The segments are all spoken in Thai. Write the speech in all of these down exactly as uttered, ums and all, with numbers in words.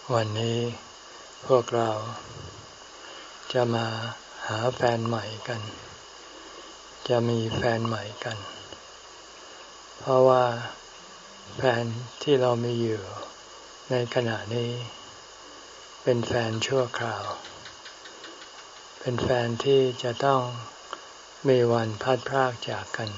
วันนี้พวกเราจะมาหาแฟนใหม่กันจะมีแฟนใหม่กันเพราะว่าแฟนที่เรามีอยู่ในขณะนี้เป็นแฟนชั่วคราวเป็นแฟนที่จะต้องมีวันพัดพรากจากกัน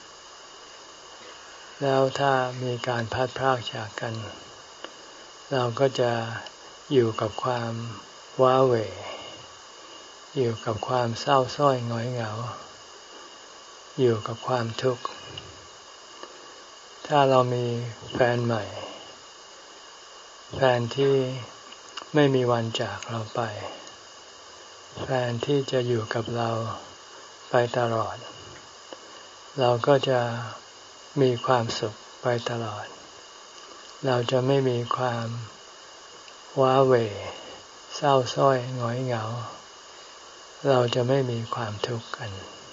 แล้วถ้ามีการพัดพรากจากกันเราก็จะอยู่กับความว้าเหวอยู่กับความเศร้าส้อยหงอยเหงาอยู่กับความทุกข์ถ้าเรามีแฟนใหม่แฟนที่ไม่มีวันจากเราไปแฟนที่จะอยู่กับเราไปตลอดเราก็จะมีความสุขไปตลอดเราจะไม่มีความว้าเหวเศร้าส้อยหงอยเหงาเราจะไม่มีความทุกข์กัน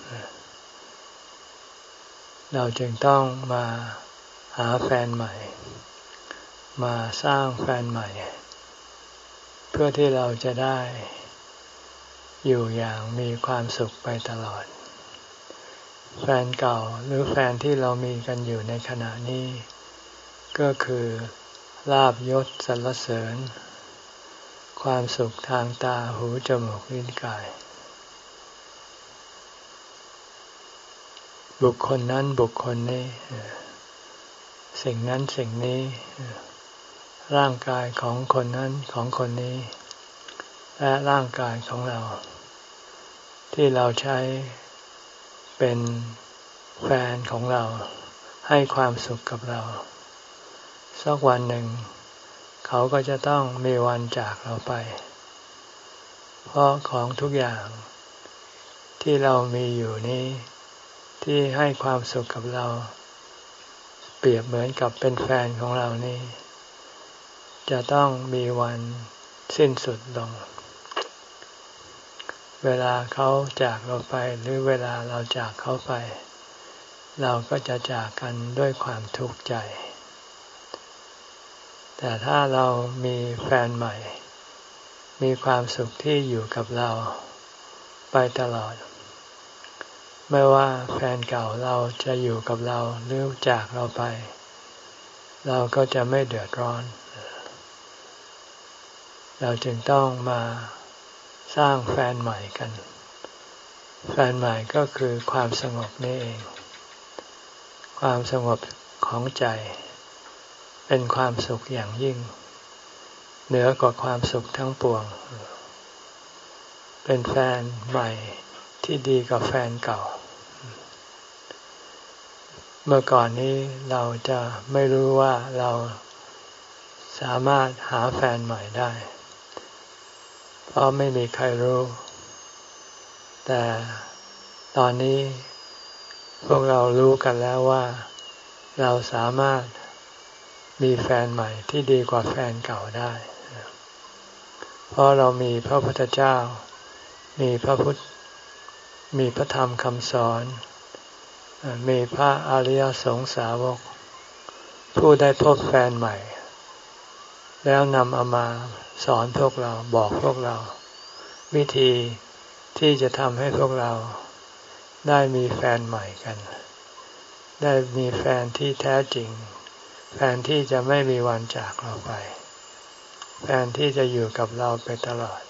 เราจึงต้องมาหาแฟนใหม่มาสร้างแฟนใหม่เพื่อที่เราจะได้อยู่อย่างมีความสุขไปตลอดแฟนเก่าหรือแฟนที่เรามีกันอยู่ในขณะนี้ก็คือลาภยศสรรเสริญความสุขทางตาหูจมูกลิ้นกายบุคคลนั้นบุคคลนี้สิ่งนั้นสิ่งนี้ร่างกายของคนนั้นของคนนี้และร่างกายของเราที่เราใช้เป็นแฟนของเราให้ความสุขกับเราสักวันหนึ่งเขาก็จะต้องมีวันจากเราไปเพราะของทุกอย่างที่เรามีอยู่นี้ที่ให้ความสุขกับเราเปรียบเหมือนกับเป็นแฟนของเรานี่จะต้องมีวันสิ้นสุดลงเวลาเขาจากเราไปหรือเวลาเราจากเขาไปเราก็จะจากกันด้วยความทุกข์ใจแต่ถ้าเรามีแฟนใหม่มีความสุขที่อยู่กับเราไปตลอดไม่ว่าแฟนเก่าเราจะอยู่กับเราหรือจากเราไปเราก็จะไม่เดือดร้อนเราจึงต้องมาสร้างแฟนใหม่กันแฟนใหม่ก็คือความสงบนี่เองความสงบของใจเป็นความสุขอย่างยิ่งเหนือกว่าความสุขทั้งปวงเป็นแฟนใหม่ที่ดีกว่าแฟนเก่าเมื่อก่อนนี้เราจะไม่รู้ว่าเราสามารถหาแฟนใหม่ได้เพราะไม่มีใครรู้แต่ตอนนี้พวกเรารู้กันแล้วว่าเราสามารถมีแฟนใหม่ที่ดีกว่าแฟนเก่าได้เพราะเรามีพระพุทธเจ้ามีพระพุทธมีพระธรรมคำสอนมีพระอริยสงสาวกผู้ได้พบแฟนใหม่แล้วนำเอามาสอนพวกเราบอกพวกเราวิธีที่จะทำให้พวกเราได้มีแฟนใหม่กันได้มีแฟนที่แท้จริงแฟนที่จะไม่มีวันจากเราไปแฟนที่จะอยู่กับเราไปตลอด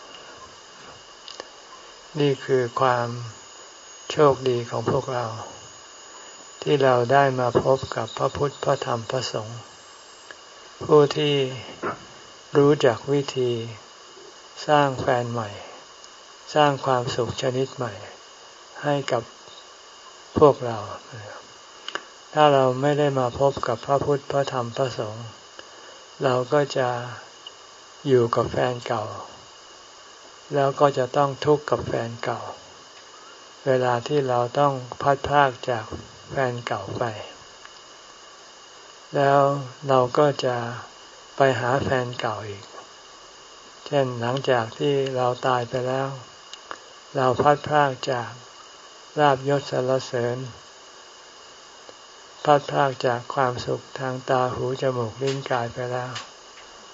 นี่คือความโชคดีของพวกเราที่เราได้มาพบกับพระพุทธพระธรรมพระสงฆ์ผู้ที่รู้จักวิธีสร้างแฟนใหม่สร้างความสุขชนิดใหม่ให้กับพวกเราถ้าเราไม่ได้มาพบกับพระพุทธพระธรรมพระสงฆ์เราก็จะอยู่กับแฟนเก่าแล้วก็จะต้องทุกข์กับแฟนเก่าเวลาที่เราต้องพัดพรากจากแฟนเก่าไปแล้วเราก็จะไปหาแฟนเก่าอีกเช่นหลังจากที่เราตายไปแล้วเราพัดพรากจากลาภยศสรรเสริญพัดพรากจากความสุขทางตาหูจมูกลิ้นกายไปแล้ว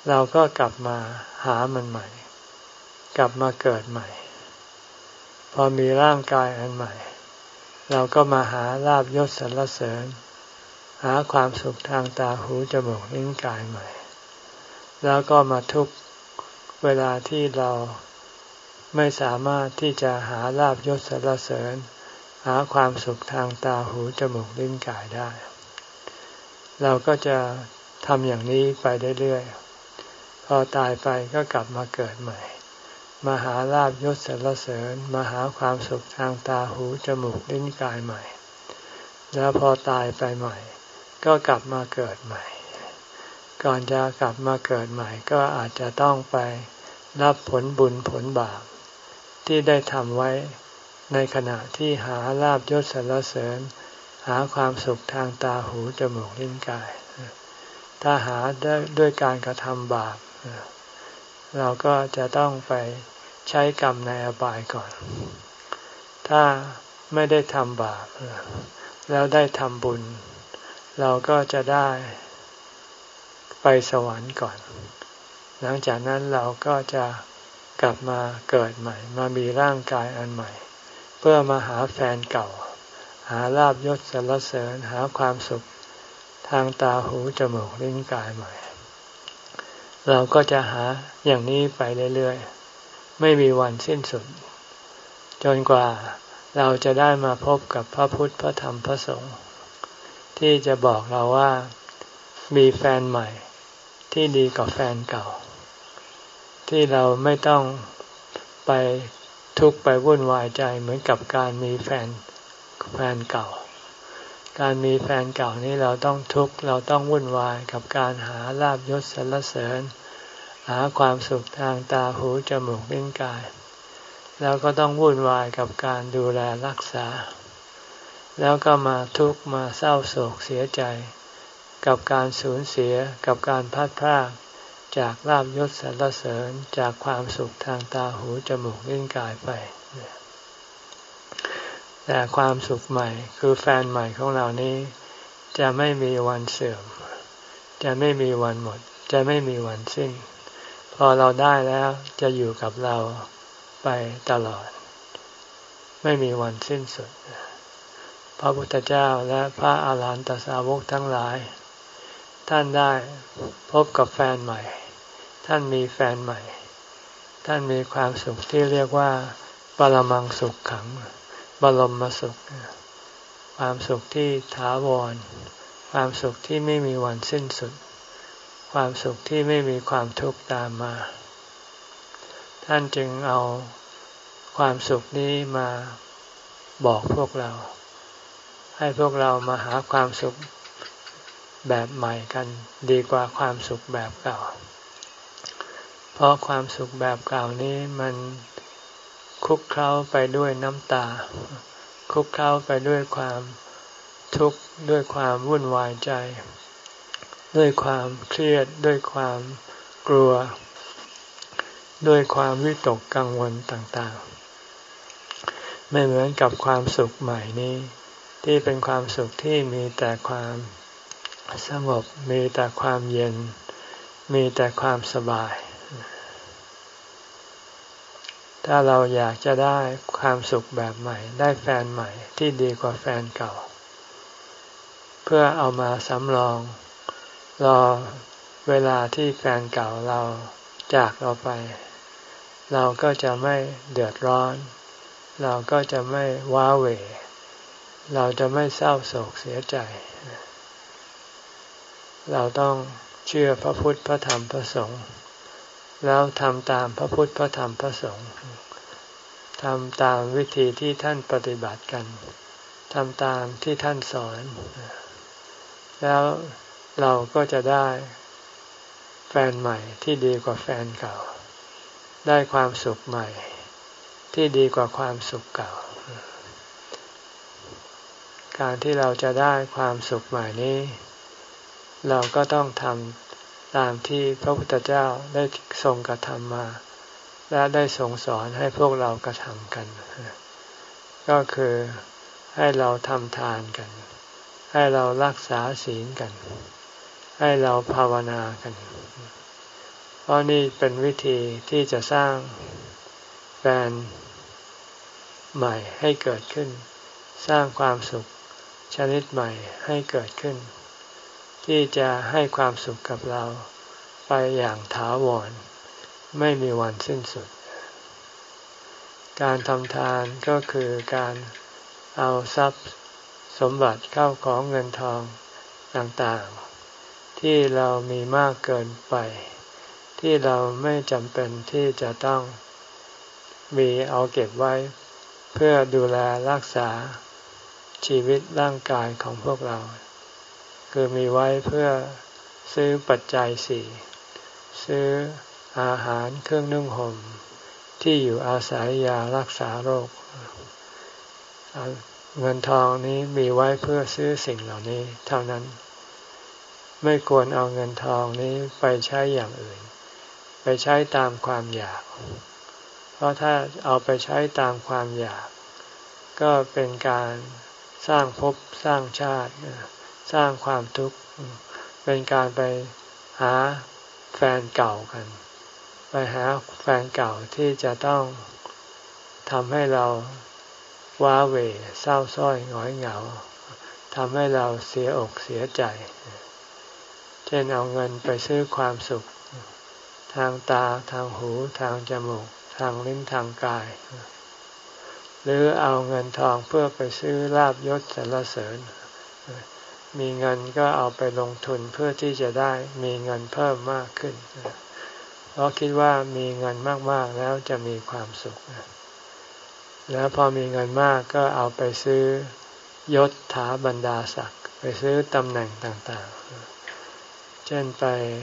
เราก็กลับมาหามันใหม่กลับมาเกิดใหม่พอมีร่างกายอันใหม่เราก็มาหาลาภยศสรรเสริญหาความสุขทางตาหูจมูกลิ้นกายใหม่แล้วก็มาทุกข์เวลาที่เราไม่สามารถที่จะหาลาภยศสรรเสริญหาความสุขทางตาหูจมูกลิ้นกายได้เราก็จะทำอย่างนี้ไปเรื่อยๆพอตายไปก็กลับมาเกิดใหม่มาหาลาภยศสรรเสริญมาหาความสุขทางตาหูจมูกลิ้นกายใหม่แล้วพอตายไปใหม่ก็กลับมาเกิดใหม่ก่อนจะกลับมาเกิดใหม่ก็อาจจะต้องไปรับผลบุญผลบาปที่ได้ทำไว้ในขณะที่หาลาภยศสรรเสริญหาความสุขทางตาหูจมูกลิ้นกายถ้าหาด้วยการกระทำบาปเราก็จะต้องไปใช้กรรมในอบายก่อนถ้าไม่ได้ทำบาปแล้วได้ทำบุญเราก็จะได้ไปสวรรค์ก่อนหลังจากนั้นเราก็จะกลับมาเกิดใหม่มามีร่างกายอันใหม่เพื่อมาหาแฟนเก่าหาลาภยศสรรเสริญหาความสุขทางตาหูจมูกลิ้นกายใหม่เราก็จะหาอย่างนี้ไปเรื่อยๆไม่มีวันสิ้นสุดจนกว่าเราจะได้มาพบกับพระพุทธพระธรรมพระสงฆ์ที่จะบอกเราว่ามีแฟนใหม่ที่ดีกว่าแฟนเก่าที่เราไม่ต้องไปทุกข์ไปวุ่นวายใจเหมือนกับการมีแฟนแฟนเก่าการมีแฟนเก่านี้เราต้องทุกข์เราต้องวุ่นวายกับการหาลาภยศสรรเสริญหาความสุขทางตาหูจมูกลิ้นกายแล้วก็ต้องวุ่นวายกับการดูแลรักษาแล้วก็มาทุกข์มาเศร้าโศกเสียใจกับการสูญเสียกับการพลัดพรากจากลาภยศสรรเสริญจากความสุขทางตาหูจมูกลิ้นกายไปแต่ความสุขใหม่คือแฟนใหม่ของเรานี้จะไม่มีวันเสื่อมจะไม่มีวันหมดจะไม่มีวันสิ้นพอเราได้แล้วจะอยู่กับเราไปตลอดไม่มีวันสิ้นสุดพระพุทธเจ้าและพระอาหารหันตสาวกทั้งหลายท่านได้พบกับแฟนใหม่ท่านมีแฟนใหม่ท่านมีความสุขที่เรียกว่าปรมังสุขขังบรมสุขความสุขที่ถาวรความสุขที่ไม่มีวันสิ้นสุดความสุขที่ไม่มีความทุกข์ตามมาท่านจึงเอาความสุขนี้มาบอกพวกเราให้พวกเรามาหาความสุขแบบใหม่กันดีกว่าความสุขแบบเก่าเพราะความสุขแบบเก่านี้มันคลุกเคล้าไปด้วยน้ำตาคลุกเคล้าไปด้วยความทุกข์ด้วยความวุ่นวายใจด้วยความเครียดด้วยความกลัวด้วยความวิตกกังวลต่างๆไม่เหมือนกับความสุขใหม่นี้ที่เป็นความสุขที่มีแต่ความสงบมีแต่ความเย็นมีแต่ความสบายถ้าเราอยากจะได้ความสุขแบบใหม่ได้แฟนใหม่ที่ดีกว่าแฟนเก่าเพื่อเอามาสำรองรอเวลาที่แฟนเก่าเราจากเราไปเราก็จะไม่เดือดร้อนเราก็จะไม่ว้าเหวเราจะไม่เศร้าโศกเสียใจเราต้องเชื่อพระพุทธพระธรรมพระสงฆ์แล้วทำตามพระพุทธพระธรรมพระสงฆ์ทำตามวิธีที่ท่านปฏิบัติกันทำตามที่ท่านสอนแล้วเราก็จะได้แฟนใหม่ที่ดีกว่าแฟนเก่าได้ความสุขใหม่ที่ดีกว่าความสุขเก่าการที่เราจะได้ความสุขใหม่นี้เราก็ต้องทำตามที่พระพุทธเจ้าได้ทรงกระทำมาและได้ทรงสอนให้พวกเรากระทำกันก็คือให้เราทำทานกันให้เรารักษาศีลกันให้เราภาวนากันเพราะนี่เป็นวิธีที่จะสร้างแฟนใหม่ให้เกิดขึ้นสร้างความสุขชนิดใหม่ให้เกิดขึ้นที่จะให้ความสุขกับเราไปอย่างถาวรไม่มีวันสิ้นสุดการทำทานก็คือการเอาทรัพย์สมบัติเข้าของเงินทองต่างๆที่เรามีมากเกินไปที่เราไม่จำเป็นที่จะต้องมีเอาเก็บไว้เพื่อดูแลรักษาชีวิตร่างกายของพวกเราคือมีไว้เพื่อซื้อปัจจัยสี่ซื้ออาหารเครื่องนุ่งห่มที่อยู่อาศัยยารักษาโรคเงินทองนี้มีไว้เพื่อซื้อสิ่งเหล่านี้เท่านั้นไม่ควรเอาเงินทองนี้ไปใช้อย่างอื่นไปใช้ตามความอยากเพราะถ้าเอาไปใช้ตามความอยากก็เป็นการสร้างภพสร้างชาติสร้างความทุกข์เป็นการไปหาแฟนเก่ากันไปหาแฟนเก่าที่จะต้องทำให้เราว้าเหวเศร้าส้อยหงอยเหงาทำให้เราเสียอกเสียใจเช่นเอาเงินไปซื้อความสุขทางตาทางหูทางจมูกทางลิ้นทางกายหรือเอาเงินทองเพื่อไปซื้อลาภยศสรรเสริญมีเงินก็เอาไปลงทุนเพื่อที่จะได้มีเงินเพิ่มมากขึ้นเพราะคิดว่ามีเงินมากๆแล้วจะมีความสุขแล้วพอมีเงินมากก็เอาไปซื้อยศถาบรรดาศักดิ์ไปซื้อตำแหน่งต่างๆเช่นไป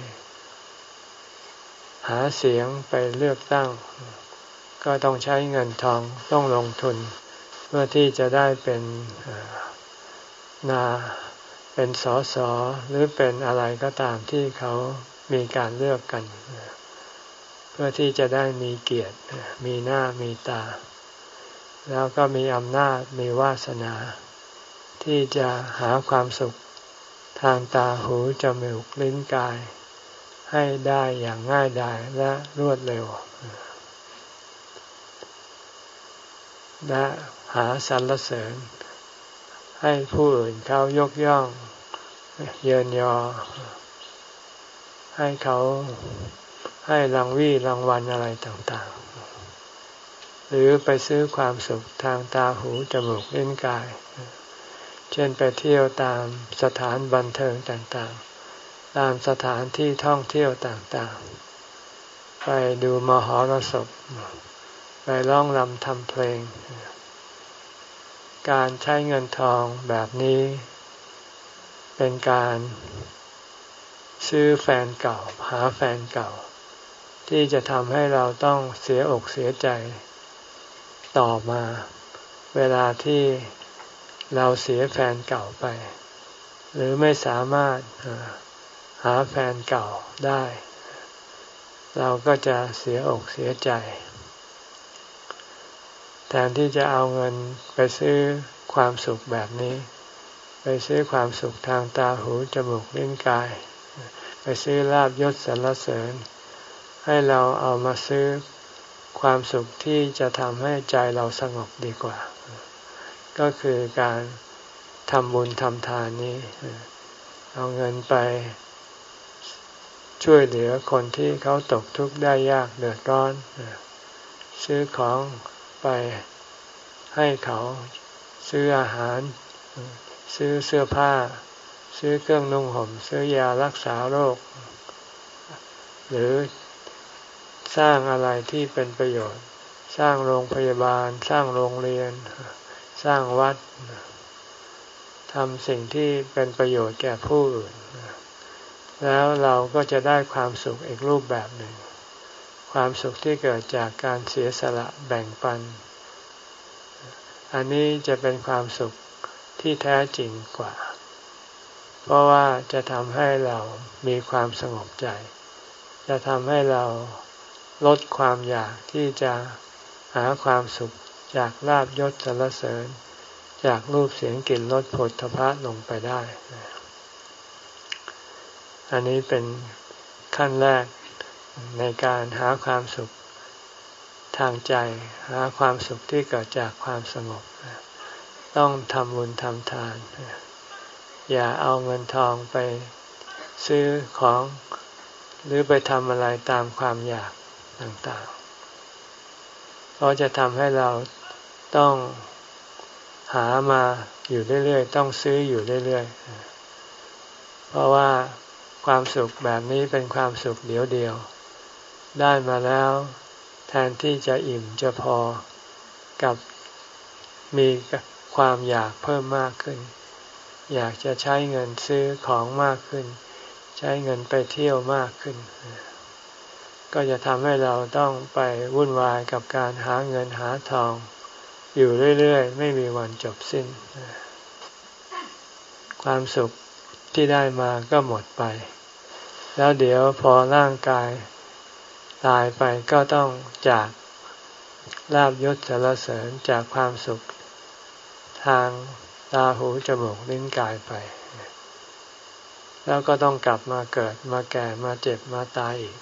หาเสียงไปเลือกตั้งก็ต้องใช้เงินทองต้องลงทุนเพื่อที่จะได้เป็นนาเป็นสสหรือเป็นอะไรก็ตามที่เขามีการเลือกกันเพื่อที่จะได้มีเกียรติมีหน้ามีตาแล้วก็มีอำนาจมีวาสนาที่จะหาความสุขทางตาหูจมูกลิ้นกายให้ได้อย่างง่ายดายและรวดเร็วและหาสรรเสริญให้ผู้อื่นเขายกย่องเยินยอให้เขาให้รางวี่รางวัลอะไรต่างๆหรือไปซื้อความสุขทางตาหูจมูกลิ้นกายเช่นไปเที่ยวตามสถานบันเทิงต่างๆตามสถานที่ท่องเที่ยวต่างๆไปดูมหรสพไปร้องรำทำเพลงการใช้เงินทองแบบนี้เป็นการซื้อแฟนเก่าหาแฟนเก่าที่จะทำให้เราต้องเสียอกเสียใจต่อมาเวลาที่เราเสียแฟนเก่าไปหรือไม่สามารถหาแฟนเก่าได้เราก็จะเสียอกเสียใจแทนที่จะเอาเงินไปซื้อความสุขแบบนี้ไปซื้อความสุขทางตาหูจมูกลิ้นกายไปซื้อลาภยศสรรเสริญให้เราเอามาซื้อความสุขที่จะทำให้ใจเราสงบดีกว่าก็คือการทำบุญทำทานนี้เอาเงินไปช่วยเหลือคนที่เขาตกทุกข์ได้ยากเดือดร้อนซื้อของไปให้เขาซื้ออาหารซื้อเสื้อผ้าซื้อเครื่องนุ่งห่มซื้อยารักษาโรคหรือสร้างอะไรที่เป็นประโยชน์สร้างโรงพยาบาลสร้างโรงเรียนสร้างวัดทำสิ่งที่เป็นประโยชน์แก่ผู้อื่นแล้วเราก็จะได้ความสุขอีกรูปแบบหนึ่งความสุขที่เกิดจากการเสียสละแบ่งปันอันนี้จะเป็นความสุขที่แท้จริงกว่าเพราะว่าจะทำให้เรามีความสงบใจจะทำให้เราลดความอยากที่จะหาความสุขจากลาภยศสรรเสริญจากรูปเสียงกลิ่นรสโผฏฐัพพะลงไปได้อันนี้เป็นขั้นแรกในการหาความสุขทางใจหาความสุขที่เกิดจากความสงบต้องทำบุญทำทานอย่าเอาเงินทองไปซื้อของหรือไปทำอะไรตามความอยากต่างๆเพราะจะทำให้เราต้องหามาอยู่เรื่อยๆต้องซื้ออยู่เรื่อยๆเพราะว่าความสุขแบบนี้เป็นความสุขเดียวเดียวได้มาแล้วแทนที่จะอิ่มจะพอกับมีความอยากเพิ่มมากขึ้นอยากจะใช้เงินซื้อของมากขึ้นใช้เงินไปเที่ยวมากขึ้นก็จะทำให้เราต้องไปวุ่นวายกับการหาเงินหาทองอยู่เรื่อยๆไม่มีวันจบสิ้นความสุขที่ได้มาก็หมดไปแล้วเดี๋ยวพอร่างกายตายไปก็ต้องจากลาภยศสรรเสริญจากความสุขทางตาหูจมูกลิ้นกายไปแล้วก็ต้องกลับมาเกิดมาแก่มาเจ็บมาตายอีก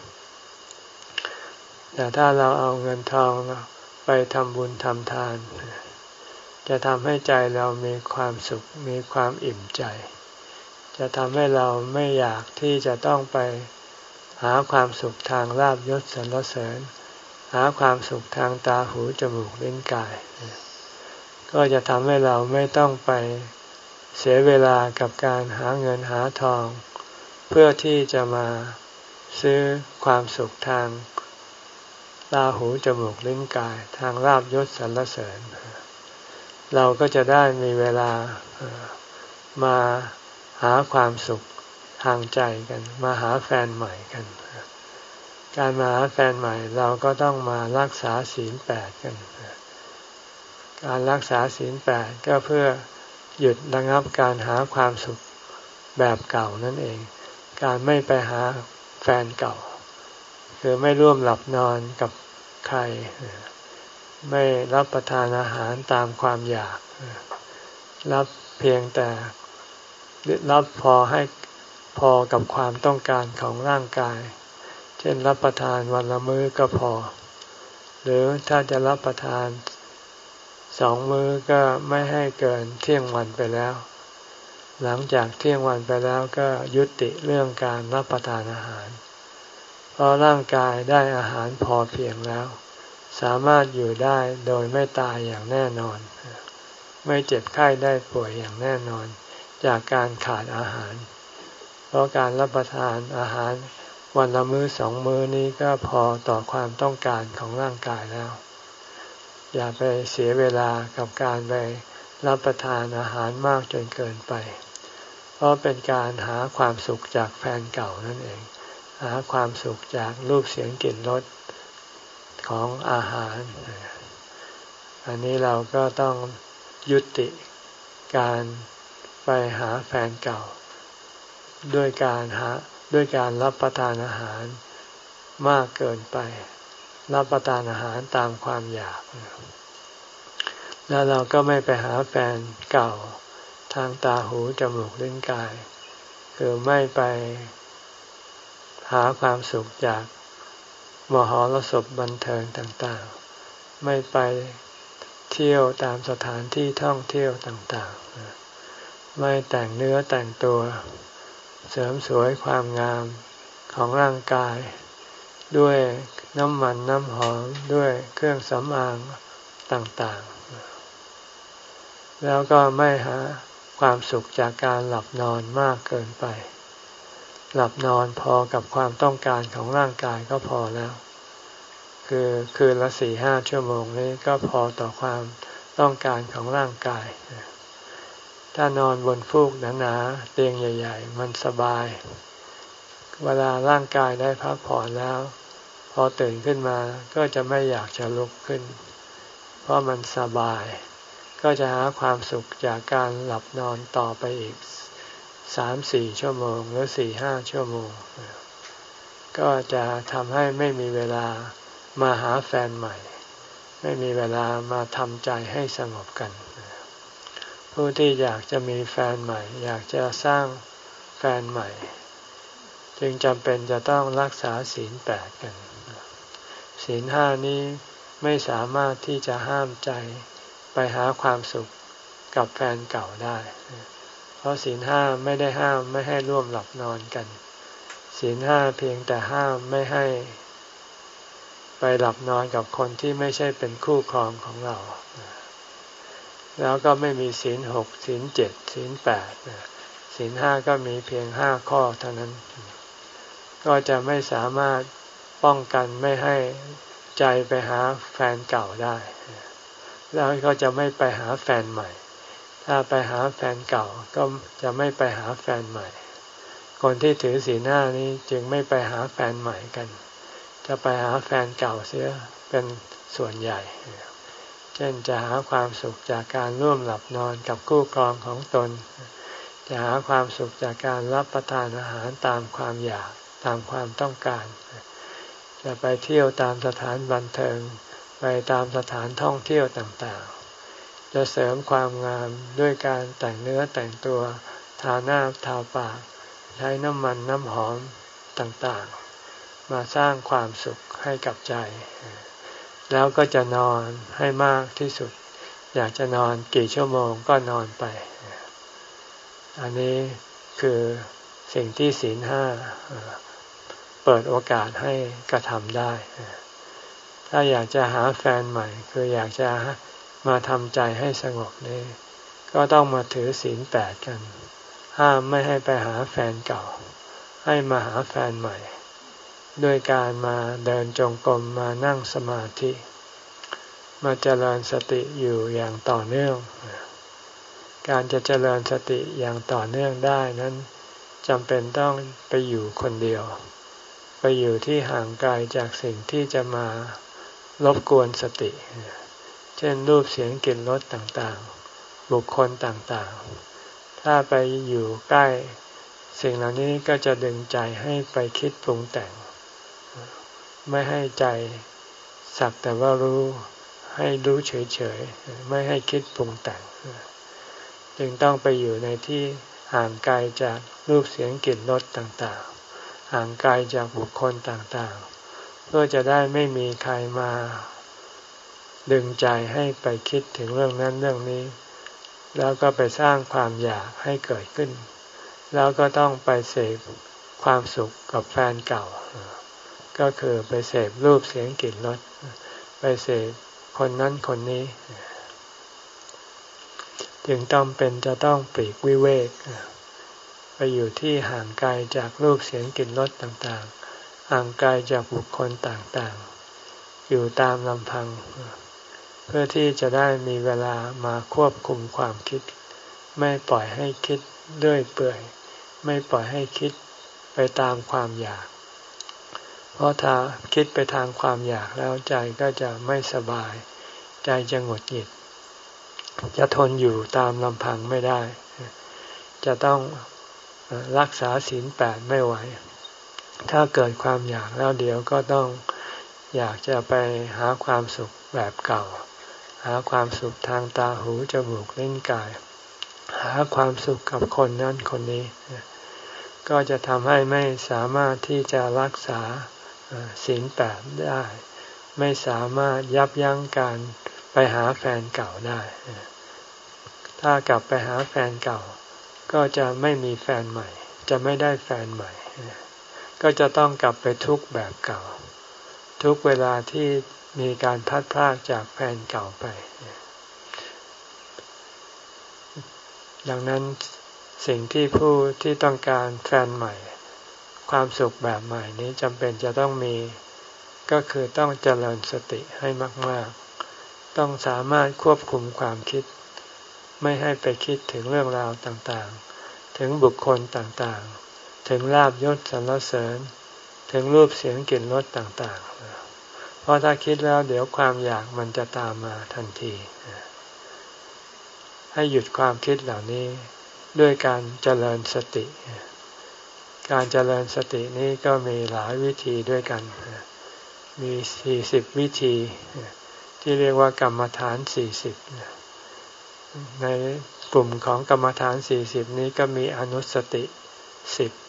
แต่ถ้าเราเอาเงินทองไปทำบุญทำทานจะทำให้ใจเรามีความสุขมีความอิ่มใจจะทำให้เราไม่อยากที่จะต้องไปหาความสุขทางลาภยศสรรเสริญหาความสุขทางตาหูจมูกลิ้นกายก็จะทำให้เราไม่ต้องไปเสียเวลากับการหาเงินหาทองเพื่อที่จะมาซื้อความสุขทางตาหูจมูกลิ้นกายทางลาภยศสรรเสริญเราก็จะได้มีเวลามาหาความสุขทางใจกันมาหาแฟนใหม่กันการมาหาแฟนใหม่เราก็ต้องมารักษาศีลแปดกันการรักษาศีลแปดก็เพื่อหยุดระงับการหาความสุขแบบเก่านั่นเองการไม่ไปหาแฟนเก่าคือไม่ร่วมหลับนอนกับใครไม่รับประทานอาหารตามความอยากรับเพียงแต่รับพอให้พอกับความต้องการของร่างกายเช่นรับประทานวันละมื้อก็พอหรือถ้าจะรับประทานสองมื้อก็ไม่ให้เกินเที่ยงวันไปแล้วหลังจากเที่ยงวันไปแล้วก็ยุติเรื่องการรับประทานอาหารเพราะร่างกายได้อาหารพอเพียงแล้วสามารถอยู่ได้โดยไม่ตายอย่างแน่นอนไม่เจ็บไข้ได้ป่วยอย่างแน่นอนจากการขาดอาหารเพราะการรับประทานอาหารวันละมื้อสองมื้อนี้ก็พอต่อความต้องการของร่างกายแล้วอย่าไปเสียเวลากับการไปรับประทานอาหารมากจนเกินไปเพราะเป็นการหาความสุขจากแฟนเก่านั่นเองหาความสุขจากรูปเสียงกลิ่นรสของอาหารอันนี้เราก็ต้องยุติการไปหาแฟนเก่าด้วยการหาด้วยการรับประทานอาหารมากเกินไปรับประทานอาหารตามความอยากแล้วเราก็ไม่ไปหาแฟนเก่าทางตาหูจมูกลิ้นกายคือไม่ไปหาความสุขจากมหรสพบันเทิงต่างๆไม่ไปเที่ยวตามสถานที่ท่องเที่ยวต่างๆไม่แต่งเนื้อแต่งตัวเสริมสวยความงามของร่างกายด้วยน้ำมันน้ำหอมด้วยเครื่องสำอางต่างๆแล้วก็ไม่หาความสุขจากการหลับนอนมากเกินไปหลับนอนพอกับความต้องการของร่างกายก็พอแล้วคือคืนละสี่ห้าชั่วโมงนี้ก็พอต่อความต้องการของร่างกายถ้านอนบนฟูกหนาๆเตียงใหญ่ๆมันสบายเวลาร่างกายได้พักผ่อนแล้วพอตื่นขึ้นมาก็จะไม่อยากจะลุกขึ้นเพราะมันสบายก็จะหาความสุขจากการหลับนอนต่อไปอีกสามสี่ชั่วโมงหรือสี่ห้าชั่วโมงก็จะทำให้ไม่มีเวลามาหาแฟนใหม่ไม่มีเวลามาทำใจให้สงบกันผู้ที่อยากจะมีแฟนใหม่อยากจะสร้างแฟนใหม่จึงจำเป็นจะต้องรักษาศีลแปดกันศีลห้านี้ไม่สามารถที่จะห้ามใจไปหาความสุขกับแฟนเก่าได้เพราะศีลห้าไม่ได้ห้ามไม่ให้ร่วมหลับนอนกันศีลห้าเพียงแต่ห้ามไม่ให้ไปหลับนอนกับคนที่ไม่ใช่เป็นคู่ครองของเราแล้วก็ไม่มีศีลหกศีลเจ็ดศีลแปดศีลห้าก็มีเพียงห้าข้อเท่านั้นก็จะไม่สามารถป้องกันไม่ให้ใจไปหาแฟนเก่าได้แล้วก็จะไม่ไปหาแฟนใหม่ถ้าไปหาแฟนเก่าก็จะไม่ไปหาแฟนใหม่คนที่ถือศีลห้านี้จึงไม่ไปหาแฟนใหม่กันจะไปหาแฟนเก่าเสียเป็นส่วนใหญ่เช่นจะหาความสุขจากการร่วมหลับนอนกับคู่ครองของตนจะหาความสุขจากการรับประทานอาหารตามความอยากตามความต้องการจะไปเที่ยวตามสถานบันเทิงไปตามสถานท่องเที่ยวต่างๆจะเสริมความงามด้วยการแต่งเนื้อแต่งตัวทาหน้าทาปากใช้น้ำมันน้ำหอมต่างๆมาสร้างความสุขให้กับใจแล้วก็จะนอนให้มากที่สุดอยากจะนอนกี่ชั่วโมงก็นอนไปอันนี้คือสิ่งที่ศีลห้าเปิดโอกาสให้กระทำได้ถ้าอยากจะหาแฟนใหม่คืออยากจะมาทำใจให้สงบนี่ก็ต้องมาถือศีลแปดกันห้ามไม่ให้ไปหาแฟนเก่าให้มาหาแฟนใหม่ด้วยการมาเดินจงกรมมานั่งสมาธิมาเจริญสติอยู่อย่างต่อเนื่องการจะเจริญสติอย่างต่อเนื่องได้นั้นจำเป็นต้องไปอยู่คนเดียวไปอยู่ที่ห่างไกลจากสิ่งที่จะมารบกวนสติเช่นรูปเสียงกลิ่นรสต่างๆบุคคลต่างๆถ้าไปอยู่ใกล้สิ่งเหล่านี้ก็จะดึงใจให้ไปคิดปรุงแต่งไม่ให้ใจสักแต่ว่ารู้ให้รู้เฉยๆไม่ให้คิดปรุงแต่งจึงต้องไปอยู่ในที่ห่างไกลจากรูปเสียงกลิ่นรสต่างๆห่างไกลจากบุคคลต่างๆเพื่อจะได้ไม่มีใครมาดึงใจให้ไปคิดถึงเรื่องนั้นเรื่องนี้แล้วก็ไปสร้างความอยากให้เกิดขึ้นแล้วก็ต้องไปเสพความสุขกับแฟนเก่าก็คือไปเสพรูปเสียงกลิ่นรสไปเสพคนนั้นคนนี้จึงต้องเป็นจะต้องปลีกวิเวกไปอยู่ที่ห่างไกลจากรูปเสียงกลิ่นรสต่างๆห่างไกลจากบุคคลต่างๆอยู่ตามลำพังเพื่อที่จะได้มีเวลามาควบคุมความคิดไม่ปล่อยให้คิดเรื่อยเปื่อยไม่ปล่อยให้คิดไปตามความอยากเพราะถ้าคิดไปทางความอยากแล้วใจก็จะไม่สบายใจจะหงุดหงิดจะทนอยู่ตามลำพังไม่ได้จะต้องรักษาศีลแปดไม่ไหวถ้าเกิดความอยากแล้วเดี๋ยวก็ต้องอยากจะไปหาความสุขแบบเก่าหาความสุขทางตาหูจมูกลิ้นกายหาความสุขกับคนนั้นคนนี้ก็จะทำให้ไม่สามารถที่จะรักษาศีลแปดได้ไม่สามารถยับยั้งการไปหาแฟนเก่าได้ถ้ากลับไปหาแฟนเก่าก็จะไม่มีแฟนใหม่จะไม่ได้แฟนใหม่ก็จะต้องกลับไปทุกข์แบบเก่าทุกเวลาที่มีการพลัดพรากจากแฟนเก่าไปดังนั้นสิ่งที่ผู้ที่ต้องการแฟนใหม่ความสุขแบบใหม่นี้จำเป็นจะต้องมีก็คือต้องเจริญสติให้มากๆต้องสามารถควบคุมความคิดไม่ให้ไปคิดถึงเรื่องราวต่างๆถึงบุคคลต่างๆถึงลาภยศสรรเสริญถึงรูปเสียงกลิ่นรสต่างๆเพราะถ้าคิดแล้วเดี๋ยวความอยากมันจะตามมาทันทีให้หยุดความคิดเหล่านี้ด้วยการเจริญสติการเจริญสตินี้ก็มีหลายวิธีด้วยกันมีสี่สิบวิธีที่เรียกว่ากรรมฐานสี่สิบในกลุ่มของกรรมฐานสี่สิบนี้ก็มีอนุสติสิบ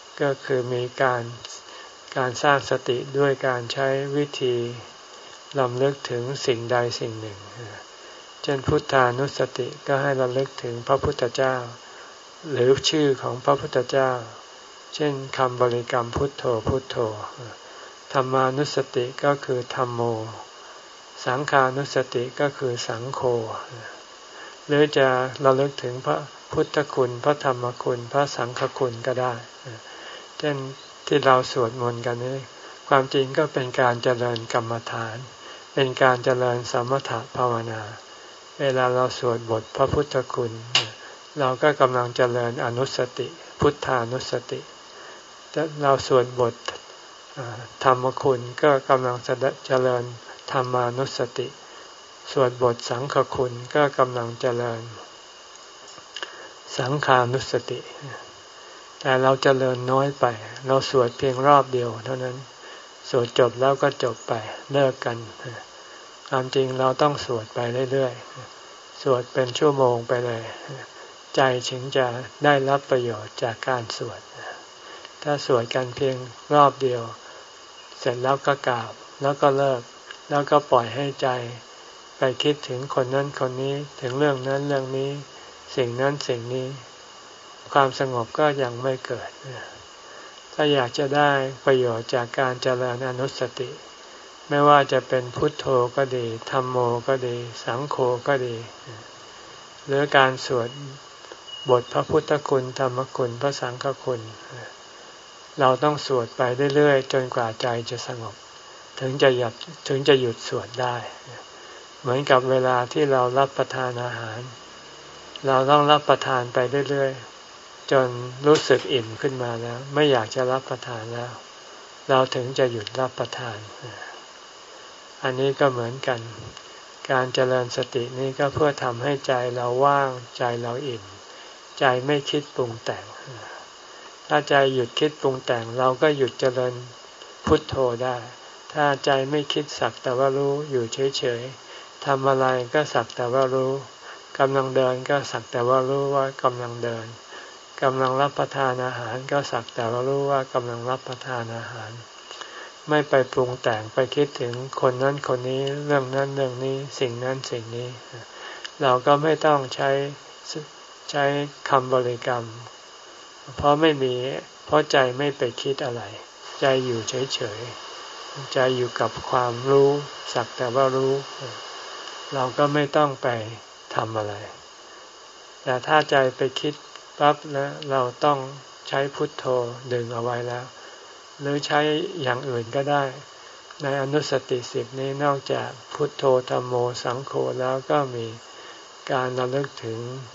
ก็คือมีการการสร้างสติด้วยการใช้วิธีรำลึกถึงสิ่งใดสิ่งหนึ่งเช่นพุทธานุสติก็ให้ระลึกถึงพระพุทธเจ้าหรือชื่อของพระพุทธเจ้าเช่นคำบริกรรมพุทโธพุทโธธรรมานุสติก็คือธัมโมสังฆานุสติก็คือสังโฆหรือจะระลึกถึงพระพุทธคุณพระธรรมคุณพระสังฆคุณก็ได้เช่นที่เราสวดมนต์กันนี้ความจริงก็เป็นการเจริญกรรมฐานเป็นการเจริญสมถภาวนาเวลาเราสวดบทพระพุทธคุณเราก็กำลังเจริญอนุสติพุทธานุสติเราสวดบทธรรมคุณก็กำลังเจริญธรรมานุสติสวดบทสังฆคุณก็กำลังเจริญสังฆานุสติแต่เราเจริญน้อยไปเราสวดเพียงรอบเดียวเท่านั้นสวดจบแล้วก็จบไปเลิกกันความจริงเราต้องสวดไปเรื่อยๆสวดเป็นชั่วโมงไปเลยใจถึงจะได้รับประโยชน์จากการสวดถ้าสวดกันเพียงรอบเดียวเสร็จแล้วก็กราบแล้วก็เลิกแล้วก็ปล่อยให้ใจไปคิดถึงคนนั้นคนนี้ถึงเรื่องนั้นเรื่องนี้สิ่งนั้นสิ่งนี้ความสงบก็ยังไม่เกิดถ้าอยากจะได้ประโยชน์จากการเจริญอนุสติไม่ว่าจะเป็นพุทโธก็ดีธัมโมก็ดีสังโฆก็ดีหรือการสวดบทพระพุทธคุณธรรมคุณพระสังฆคุณเราต้องสวดไปเรื่อยๆจนกว่าใจจะสงบถึงจะหยุดถึงจะหยุดสวดได้เหมือนกับเวลาที่เรารับประทานอาหารเราต้องรับประทานไปเรื่อยๆจนรู้สึกอิ่มขึ้นมาแล้วไม่อยากจะรับประทานแล้วเราถึงจะหยุดรับประทานอันนี้ก็เหมือนกันการเจริญสตินี้ก็เพื่อทำให้ใจเราว่างใจเราอิ่มใจไม่คิดปรุงแต่งถ้าใจหยุดคิดปรุงแต่งเราก็หยุดเจริญพุทโธได้ถ้าใจไม่คิดสักแต่ว่ารู้อยู่เฉยๆทำอะไรก็สักแต่ว่ารู้กำลังเดินก็สักแต่ว่ารู้ว่ากำลังเดินกำลังรับประทานอาหารก็สักแต่ว่ารู้ว่ากำลังรับประทานอาหารไม่ไปปรุงแต่งไปคิดถึงคนนั้นคนนี้เรื่องนั้นเรื่องนี้สิ่งนั้นสิ่งนี้เราก็ไม่ต้องใช้ใช้คำบริกรรมเพราะไม่มีเพราะใจไม่ไปคิดอะไรใจอยู่เฉยๆใจอยู่กับความรู้สักแต่ว่ารู้เราก็ไม่ต้องไปทำอะไรแต่ถ้าใจไปคิดปั๊บแล้วเราต้องใช้พุทโธดึงเอาไว้แล้วหรือใช้อย่างอื่นก็ได้ในอนุสติสิบนี้นอกจากพุทโธธัมโมสังโฆแล้วก็มีการระลึกถึง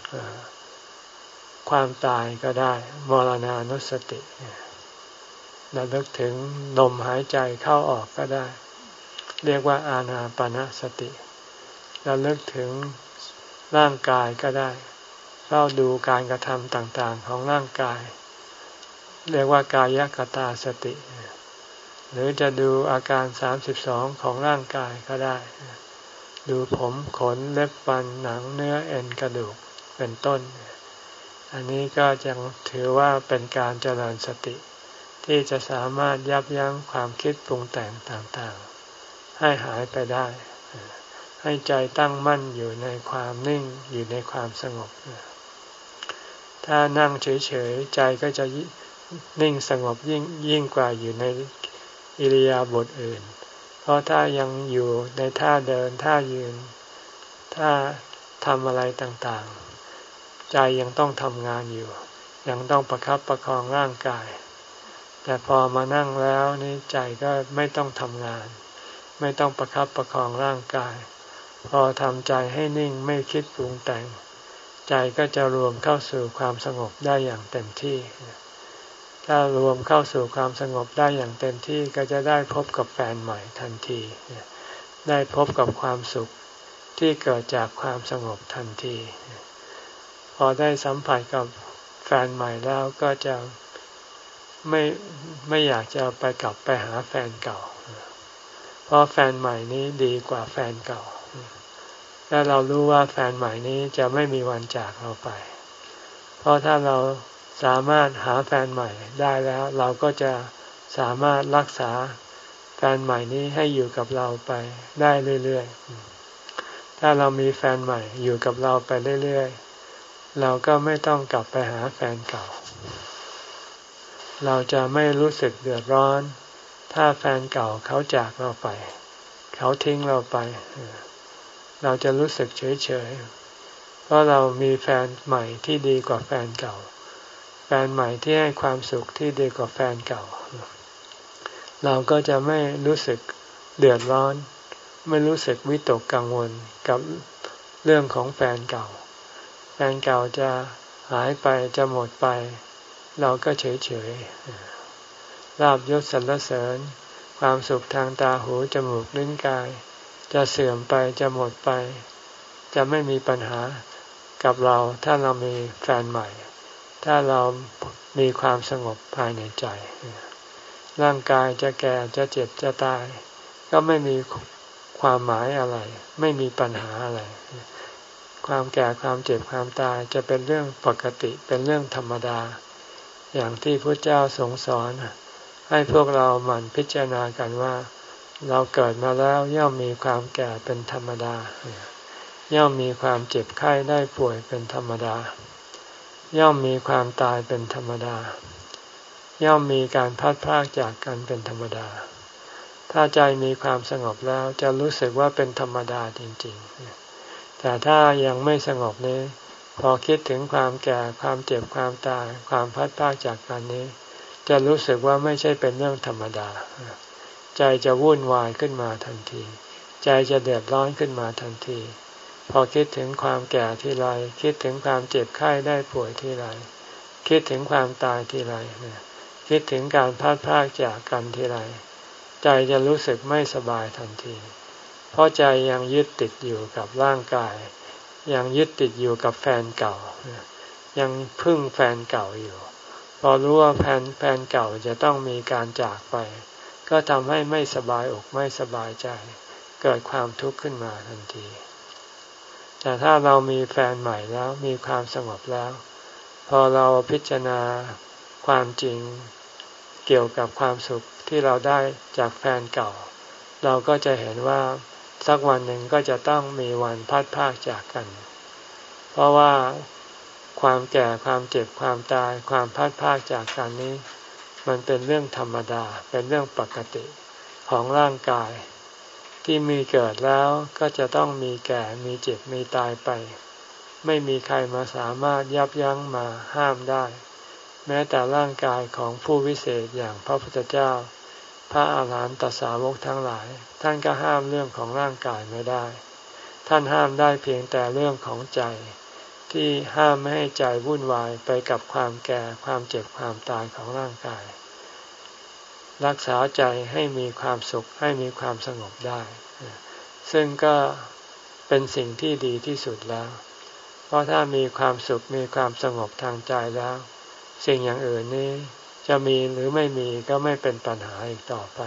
ความตายก็ได้มรณานุสติระลึกถึงลมหายใจเข้าออกก็ได้เรียกว่าอานาปานสติระลึกถึงร่างกายก็ได้เฝ้าดูการกระทำต่างๆของร่างกายเรียกว่ากายคตาสติหรือจะดูอาการสามสิบสองของร่างกายก็ได้ดูผมขนเล็บฟันหนังเนื้อเอ็นกระดูกเป็นต้นอันนี้ก็ยังถือว่าเป็นการเจริญสติที่จะสามารถยับยั้งความคิดปรุงแต่งต่างๆให้หายไปได้ให้ใจตั้งมั่นอยู่ในความนิ่งอยู่ในความสงบถ้านั่งเฉยๆใจก็จะนิ่งสงบยิ่งยิ่งกว่าอยู่ในอิริยาบถอื่นเพราะถ้ายังอยู่ในท่าเดินท่ายืนท่าทำอะไรต่างๆใจยังต้องทำงานอยู่ยังต้องประคับประคองร่างกายแต่พอมานั่งแล้วนี่ใจก็ไม่ต้องทำงานไม่ต้องประคับประคองร่างกายพอทำใจให้นิ่งไม่คิดปรุงแต่งใจก็จะรวมเข้าสู่ความสงบได้อย่างเต็มที่ถ้ารวมเข้าสู่ความสงบได้อย่างเต็มที่ก็จะได้พบกับแฟนใหม่ทันทีได้พบกับความสุขที่เกิดจากความสงบทันทีพอได้สัมผัสกับแฟนใหม่แล้วก็จะไม่ไม่อยากจะไปกลับไปหาแฟนเก่าเพราะแฟนใหม่นี้ดีกว่าแฟนเก่าและ เรารู้ว่าแฟนใหม่นี้จะไม่มีวันจากเราไปเพราะถ้าเราสามารถหาแฟนใหม่ได้แล้วเราก็จะสามารถรักษาแฟนใหม่นี้ให้อยู่กับเราไปได้เรื่อยๆถ้าเรามีแฟนใหม่อยู่กับเราไปเรื่อยๆเราก็ไม่ต้องกลับไปหาแฟนเก่าเราจะไม่รู้สึกเดือดร้อนถ้าแฟนเก่าเขาจากเราไปเขาทิ้งเราไปเราจะรู้สึกเฉยๆเพราะเรามีแฟนใหม่ที่ดีกว่าแฟนเก่าแฟนใหม่ที่ให้ความสุขที่ดีกว่าแฟนเก่าเราก็จะไม่รู้สึกเดือดร้อนไม่รู้สึกวิตกกังวลกับเรื่องของแฟนเก่าแฟนเก่าจะหายไปจะหมดไปเราก็เฉยๆลาภยศสรรเสริญความสุขทางตาหูจมูกลิ้นกายจะเสื่อมไปจะหมดไปจะไม่มีปัญหากับเราถ้าเรามีแฟนใหม่ถ้าเรามีความสงบภายในใจร่างกายจะแก่จะเจ็บจะตายก็ไม่มีความหมายอะไรไม่มีปัญหาอะไรความแก่ความเจ็บความตายจะเป็นเรื่องปกติเป็นเรื่องธรรมดาอย่างที่พระเจ้าทรงสอนให้พวกเราหมั่นพิจารณากันว่าเราเกิดมาแล้วย่อมมีความแก่เป็นธรรมดาย่อมมีความเจ็บไข้ได้ป่วยเป็นธรรมดาย่อมมีความตายเป็นธรรมดาย่อมมีการพัดพรากจากกันเป็นธรรมดาถ้าใจมีความสงบแล้วจะรู้สึกว่าเป็นธรรมดาจริงๆแต่ถ้ายังไม่สงบนี้พอคิดถึงความแก่ความเจ็บความตายความพัดพรากจากกันนี้จะรู้สึกว่าไม่ใช่เป็นเรื่องธรรมดาใจจะวุ่นวายขึ้นมาทันทีใจจะเดือดร้อนขึ้นมาทันทีพอคิดถึงความแก่ทีไรคิดถึงความเจ็บไข้ได้ป่วยทีไรคิดถึงความตายทีไรคิดถึงการพลาดพลาดจากกันทีไรใจจะรู้สึกไม่สบายทันทีเพราะใจยังยึดติดอยู่กับร่างกายยังยึดติดอยู่กับแฟนเก่ายังพึ่งแฟนเก่าอยู่พอรู้ว่าแฟนแฟนเก่าจะต้องมีการจากไปก็ทำให้ไม่สบายอกไม่สบายใจเกิดความทุกข์ขึ้นมาทันทีแต่ถ้าเรามีแฟนใหม่แล้วมีความสงบแล้วพอเราพิจารณาความจริงเกี่ยวกับความสุขที่เราได้จากแฟนเก่าเราก็จะเห็นว่าสักวันหนึ่งก็จะต้องมีวันพัดพรากจากกันเพราะว่าความแก่ความเจ็บความตายความพัดพรากจากกันนี้มันเป็นเรื่องธรรมดาเป็นเรื่องปกติของร่างกายที่มีเกิดแล้วก็จะต้องมีแก่มีเจ็บมีตายไปไม่มีใครมาสามารถยับยั้งมาห้ามได้แม้แต่ร่างกายของผู้วิเศษอย่างพระพุทธเจ้าพระอาหารหันตสาวกทั้งหลายท่านก็ห้ามเรื่องของร่างกายไม่ได้ท่านห้ามได้เพียงแต่เรื่องของใจที่ห้ามไม่ให้ใจวุ่นวายไปกับความแก่ความเจ็บความตายของร่างกายรักษาใจให้มีความสุขให้มีความสงบได้ซึ่งก็เป็นสิ่งที่ดีที่สุดแล้วเพราะถ้ามีความสุขมีความสงบทางใจแล้วสิ่งอย่างอื่นนี้จะมีหรือไม่มีก็ไม่เป็นปัญหาอีกต่อไป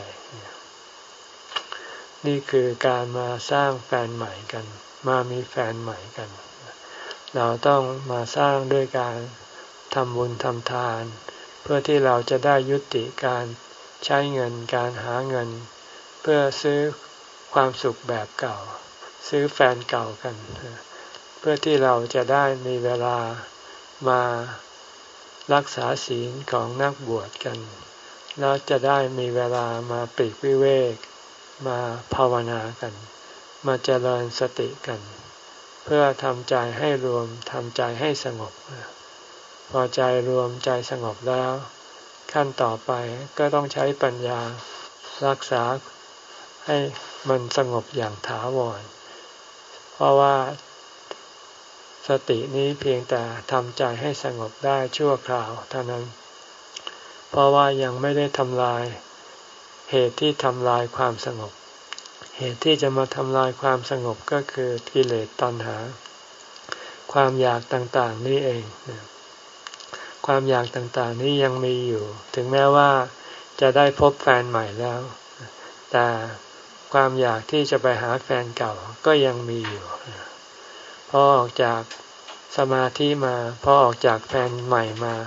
นี่คือการมาสร้างแฟนใหม่กันมามีแฟนใหม่กันเราต้องมาสร้างด้วยการทำบุญทำทานเพื่อที่เราจะได้ยุติการใช้เงินการหาเงินเพื่อซื้อความสุขแบบเก่าซื้อแฟนเก่ากันเพื่อที่เราจะได้มีเวลามารักษาศีลของนักบวชกันแล้วจะได้มีเวลามาปลีกวิเวกมาภาวนากันมาเจริญสติกันเพื่อทำใจให้รวมทำใจให้สงบพอใจรวมใจสงบแล้วขั้นต่อไปก็ต้องใช้ปัญญารักษาให้มันสงบอย่างถาวรเพราะว่าสตินี้เพียงแต่ทำใจให้สงบได้ชั่วคราวเท่านั้นเพราะว่ายังไม่ได้ทำลายเหตุที่ทำลายความสงบเหตุที่จะมาทำลายความสงบก็คือกิเลสตัณหาความอยากต่างๆนี่เองความอยากต่างๆนี้ยังมีอยู่ถึงแม้ว่าจะได้พบแฟนใหม่แล้วแต่ความอยากที่จะไปหาแฟนเก่าก็ยังมีอยู่พอออกจากสมาธิมาพอออกจากแฟนใหม่มา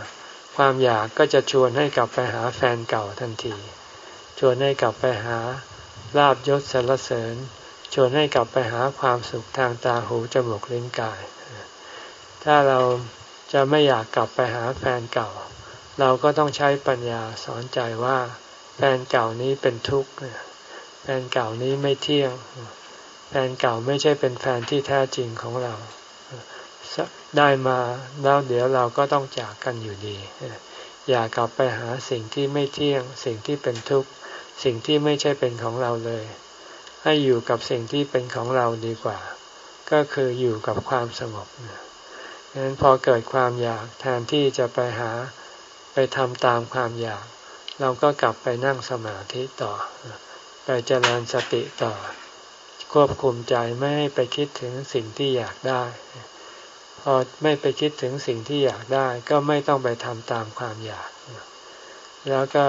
ความอยากก็จะชวนให้กลับไปหาแฟนเก่าทันทีชวนให้กลับไปหาลาภยศสรรเสริญชวนให้กลับไปหาความสุขทางตาหูจมูกลิ้นกายถ้าเราจะไม่อยากกลับไปหาแฟนเก่าเราก็ต้องใช้ปัญญาสอนใจว่าแฟนเก่านี้เป็นทุกข์แฟนเก่านี้ไม่เที่ยงแฟนเก่าไม่ใช่เป็นแฟนที่แท้จริงของเราได้มาแล้วเดี๋ยวเราก็ต้องจากกันอยู่ดีอย่ากลับไปหาสิ่งที่ไม่เที่ยงสิ่งที่เป็นทุกข์สิ่งที่ไม่ใช่เป็นของเราเลยให้อยู่กับสิ่งที่เป็นของเราดีกว่าก็คืออยู่กับความสงบดังนั้นพอเกิดความอยากแทนที่จะไปหาไปทำตามความอยากเราก็กลับไปนั่งสมาธิต่อไปเจริญสติต่อควบคุมใจไม่ให้ไปคิดถึงสิ่งที่อยากได้พอไม่ไปคิดถึงสิ่งที่อยากได้ก็ไม่ต้องไปทำตามความอยากแล้วก็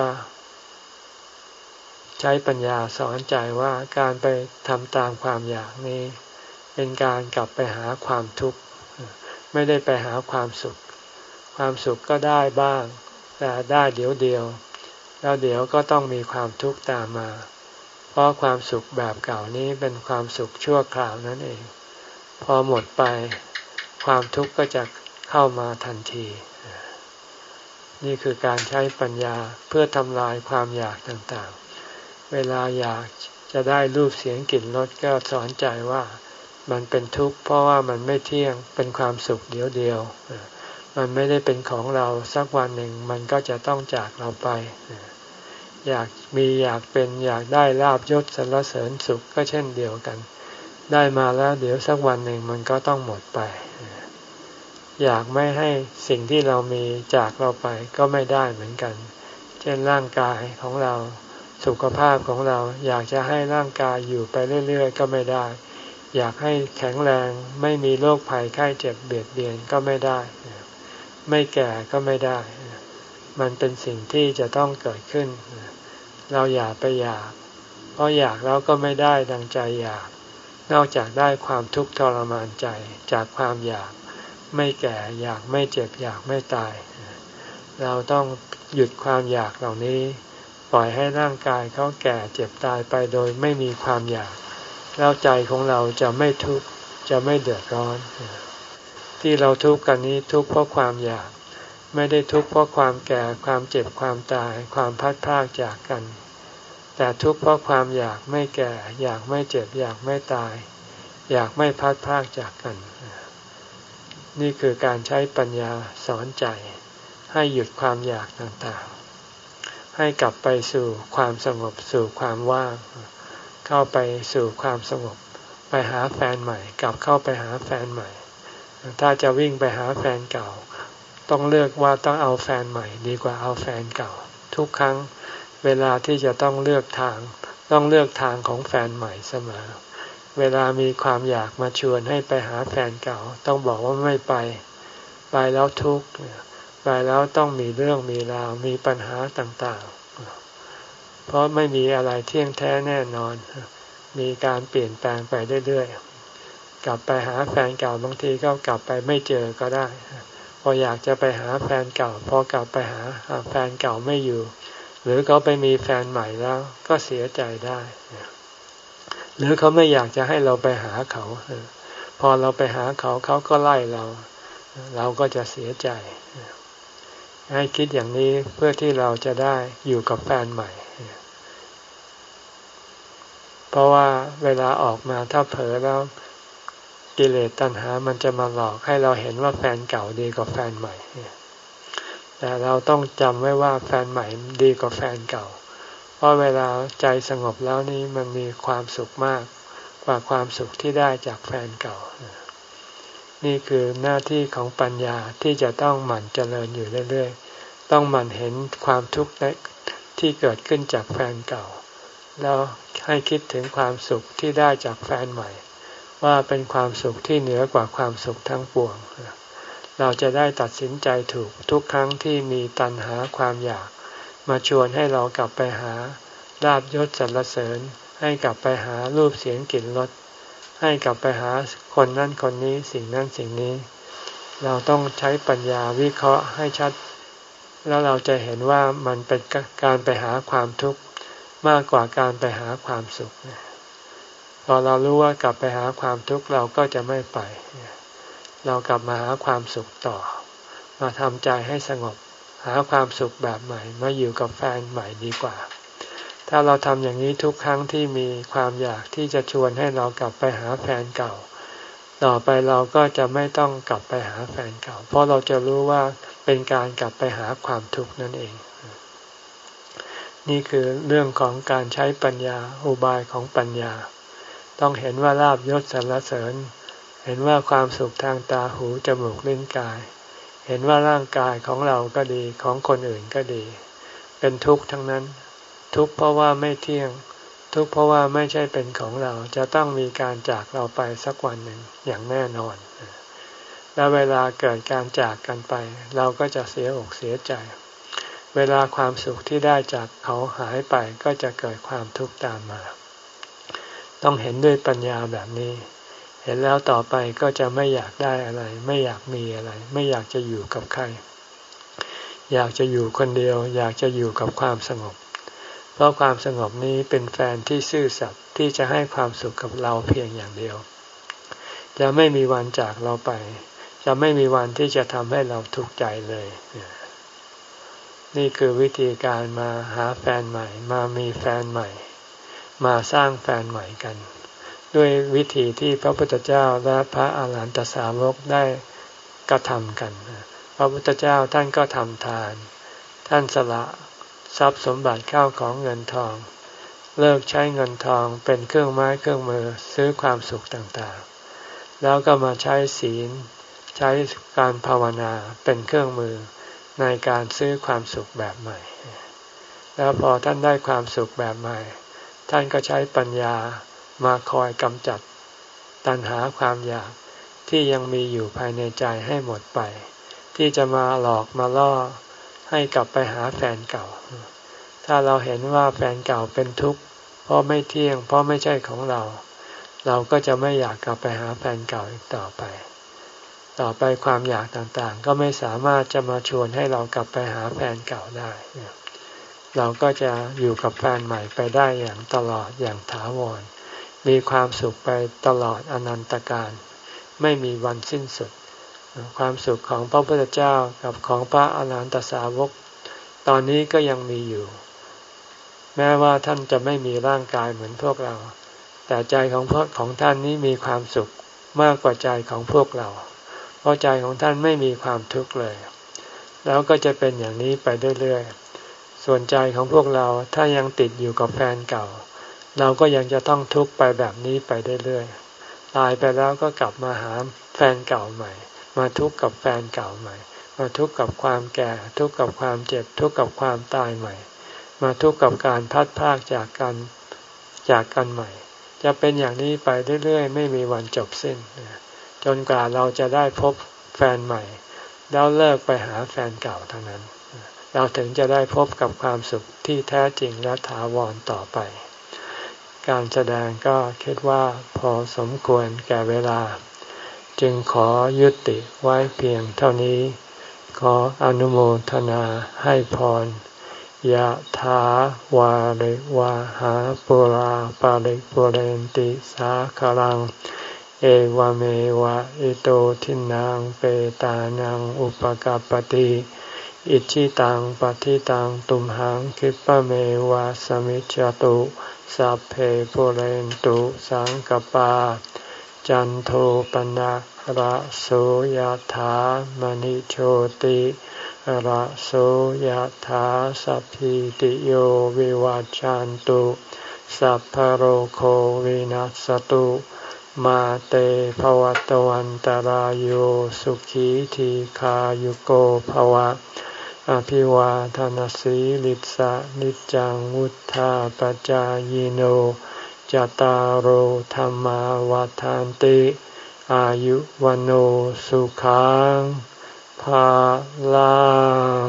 ใช้ปัญญาสอนใจว่าการไปทำตามความอยากนี้เป็นการกลับไปหาความทุกข์ไม่ได้ไปหาความสุขความสุขก็ได้บ้างแต่ได้เดี๋ยวเดียวแล้วเดี๋ยวก็ต้องมีความทุกข์ตามมาเพราะความสุขแบบเก่านี้เป็นความสุขชั่วคราวนั่นเองพอหมดไปความทุกข์ก็จะเข้ามาทันทีนี่คือการใช้ปัญญาเพื่อทำลายความอยากต่างๆเวลาอยากจะได้รูปเสียงกลิ่นรสก็สอนใจว่ามันเป็นทุกข์เพราะว่ามันไม่เที่ยงเป็นความสุขเดียวเดียวมันไม่ได้เป็นของเราสักวันหนึ่งมันก็จะต้องจากเราไปอยากมีอยากเป็นอยากได้ลาภยศสรรเสริญสุขก็เช่นเดียวกันได้มาแล้วเดี๋ยวสักวันหนึ่งมันก็ต้องหมดไปอยากไม่ให้สิ่งที่เรามีจากเราไปก็ไม่ได้เหมือนกันเช่นร่างกายของเราสุขภาพของเราอยากจะให้ร่างกายอยู่ไปเรื่อยๆก็ไม่ได้อยากให้แข็งแรงไม่มีโรคภัยไข้เจ็บเบียดเบียนก็ไม่ได้ไม่แก่ก็ไม่ได้มันเป็นสิ่งที่จะต้องเกิดขึ้นเราอย่าไปอยากเพราะอยากแล้วก็ไม่ได้ดังใจอยากนอกจากได้ความทุกข์ทรมานใจจากความอยากไม่แก่อยากไม่เจ็บอยากไม่ตายเราต้องหยุดความอยากเหล่านี้ปล่อยให้ร่างกายเขาแก่เจ็บตายไปโดยไม่มีความอยากแล้วใจของเราจะไม่ทุกข์จะไม่เดือดร้อนที่เราทุกข์กันนี้ทุกข์เพราะความอยากไม่ได้ทุกข์เพราะความแก่ความเจ็บความตายความพัดพรากจากกันแต่ทุกข์เพราะความอยากไม่แก่อยากไม่เจ็บอยากไม่ตายอยากไม่พัดพรากจากกันนี่คือการใช้ปัญญาสอนใจให้หยุดความอยากต่างๆให้กลับไปสู่ความสงบสู่ความว่างเข้าไปสู่ความสงบไปหาแฟนใหม่กลับเข้าไปหาแฟนใหม่ถ้าจะวิ่งไปหาแฟนเก่าต้องเลือกว่าต้องเอาแฟนใหม่ดีกว่าเอาแฟนเก่าทุกครั้งเวลาที่จะต้องเลือกทางต้องเลือกทางของแฟนใหม่เสมอเวลามีความอยากมาชวนให้ไปหาแฟนเก่าต้องบอกว่าไม่ไปไปแล้วทุกข์ไปแล้วต้องมีเรื่องมีราวมีปัญหาต่างๆเพราะไม่มีอะไรเที่ยงแท้แน่นอนมีการเปลี่ยนแปลงไปเรื่อยๆกลับไปหาแฟนเก่าบางทีก็กลับไปไม่เจอก็ได้พออยากจะไปหาแฟนเก่าพอกลับไปหาแฟนเก่าไม่อยู่หรือเขาไปมีแฟนใหม่แล้วก็เสียใจได้หรือเขาไม่อยากจะให้เราไปหาเขาพอเราไปหาเขาเขาก็ไล่เราเราก็จะเสียใจให้คิดอย่างนี้เพื่อที่เราจะได้อยู่กับแฟนใหม่เพราะว่าเวลาออกมาถ้าเผลอแล้วกิเลสตัณหามันจะมาหลอกให้เราเห็นว่าแฟนเก่าดีกว่าแฟนใหม่แต่เราต้องจำไว้ว่าแฟนใหม่ดีกว่าแฟนเก่าเพราะเวลาใจสงบแล้วนี้มันมีความสุขมากกว่าความสุขที่ได้จากแฟนเก่านี่คือหน้าที่ของปัญญาที่จะต้องหมั่นเจริญอยู่เรื่อยๆต้องหมั่นเห็นความทุกข์ที่เกิดขึ้นจากแฟนเก่าแล้วให้คิดถึงความสุขที่ได้จากแฟนใหม่ว่าเป็นความสุขที่เหนือกว่าความสุขทั้งปวงเราจะได้ตัดสินใจถูกทุกครั้งที่มีตัณหาความอยากมาชวนให้เรากลับไปหาลาภยศสรรเสริญให้กลับไปหารูปเสียงกลิ่นรสให้กลับไปหาคนนั้นคนนี้สิ่งนั้นสิ่งนี้เราต้องใช้ปัญญาวิเคราะห์ให้ชัดแล้วเราจะเห็นว่ามันเป็นการไปหาความทุกข์มากกว่าการไปหาความสุขพอเรารู้ว่ากลับไปหาความทุกข์เราก็จะไม่ไปเรากลับมาหาความสุขต่อมาทำใจให้สงบหาความสุขแบบใหม่มาอยู่กับแฟนใหม่ดีกว่าถ้าเราทำอย่างนี้ทุกครั้งที่มีความอยากที่จะชวนให้เรากลับไปหาแฟนเก่าต่อไปเราก็จะไม่ต้องกลับไปหาแฟนเก่าเพราะเราจะรู้ว่าเป็นการกลับไปหาความทุกข์นั่นเองนี่คือเรื่องของการใช้ปัญญาอุบายของปัญญาต้องเห็นว่าลาภยศสรรเสริญเห็นว่าความสุขทางตาหูจมูกลิ้นกายเห็นว่าร่างกายของเราก็ดีของคนอื่นก็ดีเป็นทุกข์ทั้งนั้นทุกข์เพราะว่าไม่เที่ยงทุกข์เพราะว่าไม่ใช่เป็นของเราจะต้องมีการจากเราไปสักวันหนึ่งอย่างแน่นอนและเวลาเกิดการจากกันไปเราก็จะเสียอกเสียใจเวลาความสุขที่ได้จากเขาหายไปก็จะเกิดความทุกข์ตามมาต้องเห็นด้วยปัญญาแบบนี้เห็นแล้วต่อไปก็จะไม่อยากได้อะไรไม่อยากมีอะไรไม่อยากจะอยู่กับใครอยากจะอยู่คนเดียวอยากจะอยู่กับความสงบเพราะความสงบนี้เป็นแฟนที่ซื่อสัตย์ที่จะให้ความสุขกับเราเพียงอย่างเดียวจะไม่มีวันจากเราไปจะไม่มีวันที่จะทำให้เราทุกข์ใจเลยนี่คือวิธีการมาหาแฟนใหม่มามีแฟนใหม่มาสร้างแฟนใหม่กันด้วยวิธีที่พระพุทธเจ้าและพระอาหารหันตสาวกได้กระทำกันพระพุทธเจ้าท่านก็ทำทานท่านสละทรัพย์สมบัติเข้าของเงินทองเลิกใช้เงินทองเป็นเครื่องไม้เครื่องมือซื้อความสุขต่างๆแล้วก็มาใช้ศีลใช้การภาวนาเป็นเครื่องมือในการซื้อความสุขแบบใหม่แล้วพอท่านได้ความสุขแบบใหม่ท่านก็ใช้ปัญญามาคอยกำจัดตัณหาความอยากที่ยังมีอยู่ภายในใจให้หมดไปที่จะมาหลอกมาล่อให้กลับไปหาแฟนเก่าถ้าเราเห็นว่าแฟนเก่าเป็นทุกข์เพราะไม่เที่ยงเพราะไม่ใช่ของเราเราก็จะไม่อยากกลับไปหาแฟนเก่าอีกต่อไปต่อไปความอยากต่างๆก็ไม่สามารถจะมาชวนให้เรากลับไปหาแฟนเก่าได้เราก็จะอยู่กับแฟนใหม่ไปได้อย่างตลอดอย่างถาวรมีความสุขไปตลอดอนันตกาลไม่มีวันสิ้นสุดความสุขของพระพุทธเจ้ากับของพระอาหารหันตสาวกตอนนี้ก็ยังมีอยู่แม้ว่าท่านจะไม่มีร่างกายเหมือนพวกเราแต่ใจของพวกของท่านนี้มีความสุขมากกว่าใจของพวกเราเพราะใจของท่านไม่มีความทุกข์เลยแล้วก็จะเป็นอย่างนี้ไปเรื่อยๆส่วนใจของพวกเราถ้ายังติดอยู่กับแฟนเก่าเราก็ยังจะต้องทุกข์ไปแบบนี้ไปเรื่อยๆตายไปแล้วก็กลับมาหาแฟนเก่าใหม่มาทุกข์กับแฟนเก่าใหม่มาทุกข์กับความแก่ทุกข์กับความเจ็บทุกข์กับความตายใหม่มาทุกข์กับการพัดพรากจากกันจากกันใหม่จะเป็นอย่างนี้ไปเรื่อยๆไม่มีวันจบสิ้นจนกว่าเราจะได้พบแฟนใหม่แล้วเลิกไปหาแฟนเก่าทั้งนั้นเราถึงจะได้พบกับความสุขที่แท้จริงและถาวรต่อไปการแสดงก็คิดว่าพอสมควรแก่เวลาจึงขอยุติไว้เพียงเท่านี้ขออนุโมทนาให้พรยะถาวาริวะหาปุราปาริปุเรนติสาคลังเอวเมวะอิโตทินังเปตานังอุปกัปปติอิจิตังปฏิตังตุมหังคิปะเมวะสมิจจตุสัพเพปุเรนตุสังกปาจันโทปนะระโสยถามณิโชติระโสยถาสัพพิติโยวิวัจจันตุสัพพโรโควินัสตุมาเตภวัตวันตารโยสุขีทีขายุโกภวะอภิวาทนาสีลิสะนิจังวุธาปจายโนจตารโหธรรมวาทานติอายุวันโอสุขังภาลัง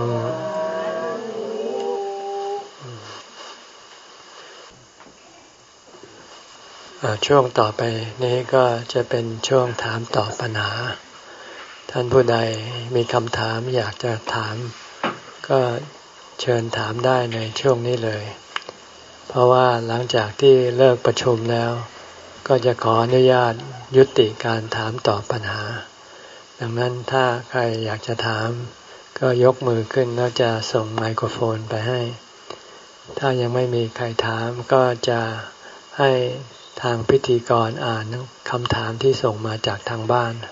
ช่วงต่อไปนี้ก็จะเป็นช่วงถามตอบปัญหาท่านผู้ใดมีคำถามอยากจะถามก็เชิญถามได้ในช่วงนี้เลยเพราะว่าหลังจากที่เลิกประชุมแล้วก็จะขออนุญาตยุติการถามตอบปัญหาดังนั้นถ้าใครอยากจะถามก็ยกมือขึ้นแล้วจะส่งไมโครโฟนไปให้ถ้ายังไม่มีใครถามก็จะให้ทางพิธีกรอ่านคำถามที่ส่งมาจากทางบ้าน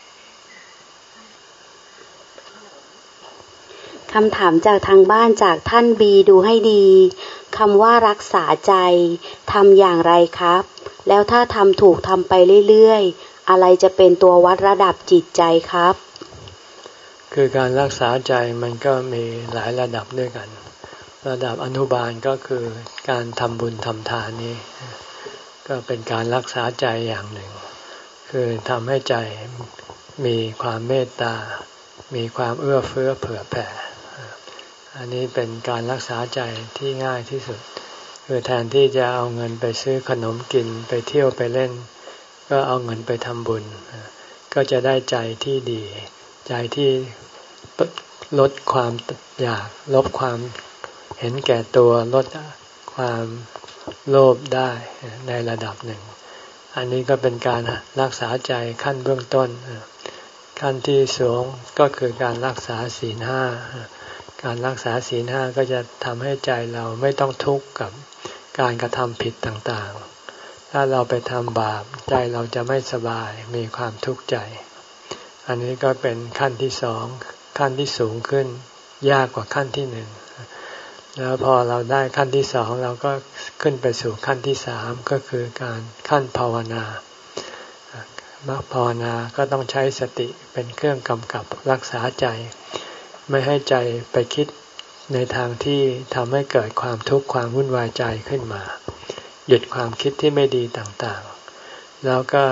คำถามจากทางบ้านจากท่านบีดูให้ดีคำว่ารักษาใจทำอย่างไรครับแล้วถ้าทำถูกทำไปเรื่อยๆอะไรจะเป็นตัววัดระดับจิตใจครับคือการรักษาใจมันก็มีหลายระดับด้วยกันระดับอนุบาลก็คือการทำบุญทำทานนี้ก็เป็นการรักษาใจอย่างหนึ่งคือทำให้ใจมีความเมตตามีความเอื้อเฟื้อเผื่อแผ่อันนี้เป็นการรักษาใจที่ง่ายที่สุดคือแทนที่จะเอาเงินไปซื้อขนมกินไปเที่ยวไปเล่นก็เอาเงินไปทำบุญก็จะได้ใจที่ดีใจที่ลดความอยากลดความเห็นแก่ตัวลดความโลภได้ในระดับหนึ่งอันนี้ก็เป็นการรักษาใจขั้นเบื้องต้นขั้นที่สูงก็คือการรักษาศีลห้าการรักษาศีลห้าก็จะทำให้ใจเราไม่ต้องทุกข์กับการกระทำผิดต่างๆถ้าเราไปทำบาปใจเราจะไม่สบายมีความทุกข์ใจอันนี้ก็เป็นขั้นที่สองขั้นที่สูงขึ้นยากกว่าขั้นที่หนึ่งแล้วพอเราได้ขั้นที่สองเราก็ขึ้นไปสู่ขั้นที่สามก็คือการขั้นภาวนามรรคภาวนาก็ต้องใช้สติเป็นเครื่องกำกับรักษาใจไม่ให้ใจไปคิดในทางที่ทำให้เกิดความทุกข์ความวุ่นวายใจขึ้นมาหยุดความคิดที่ไม่ดีต่างๆแล้วก็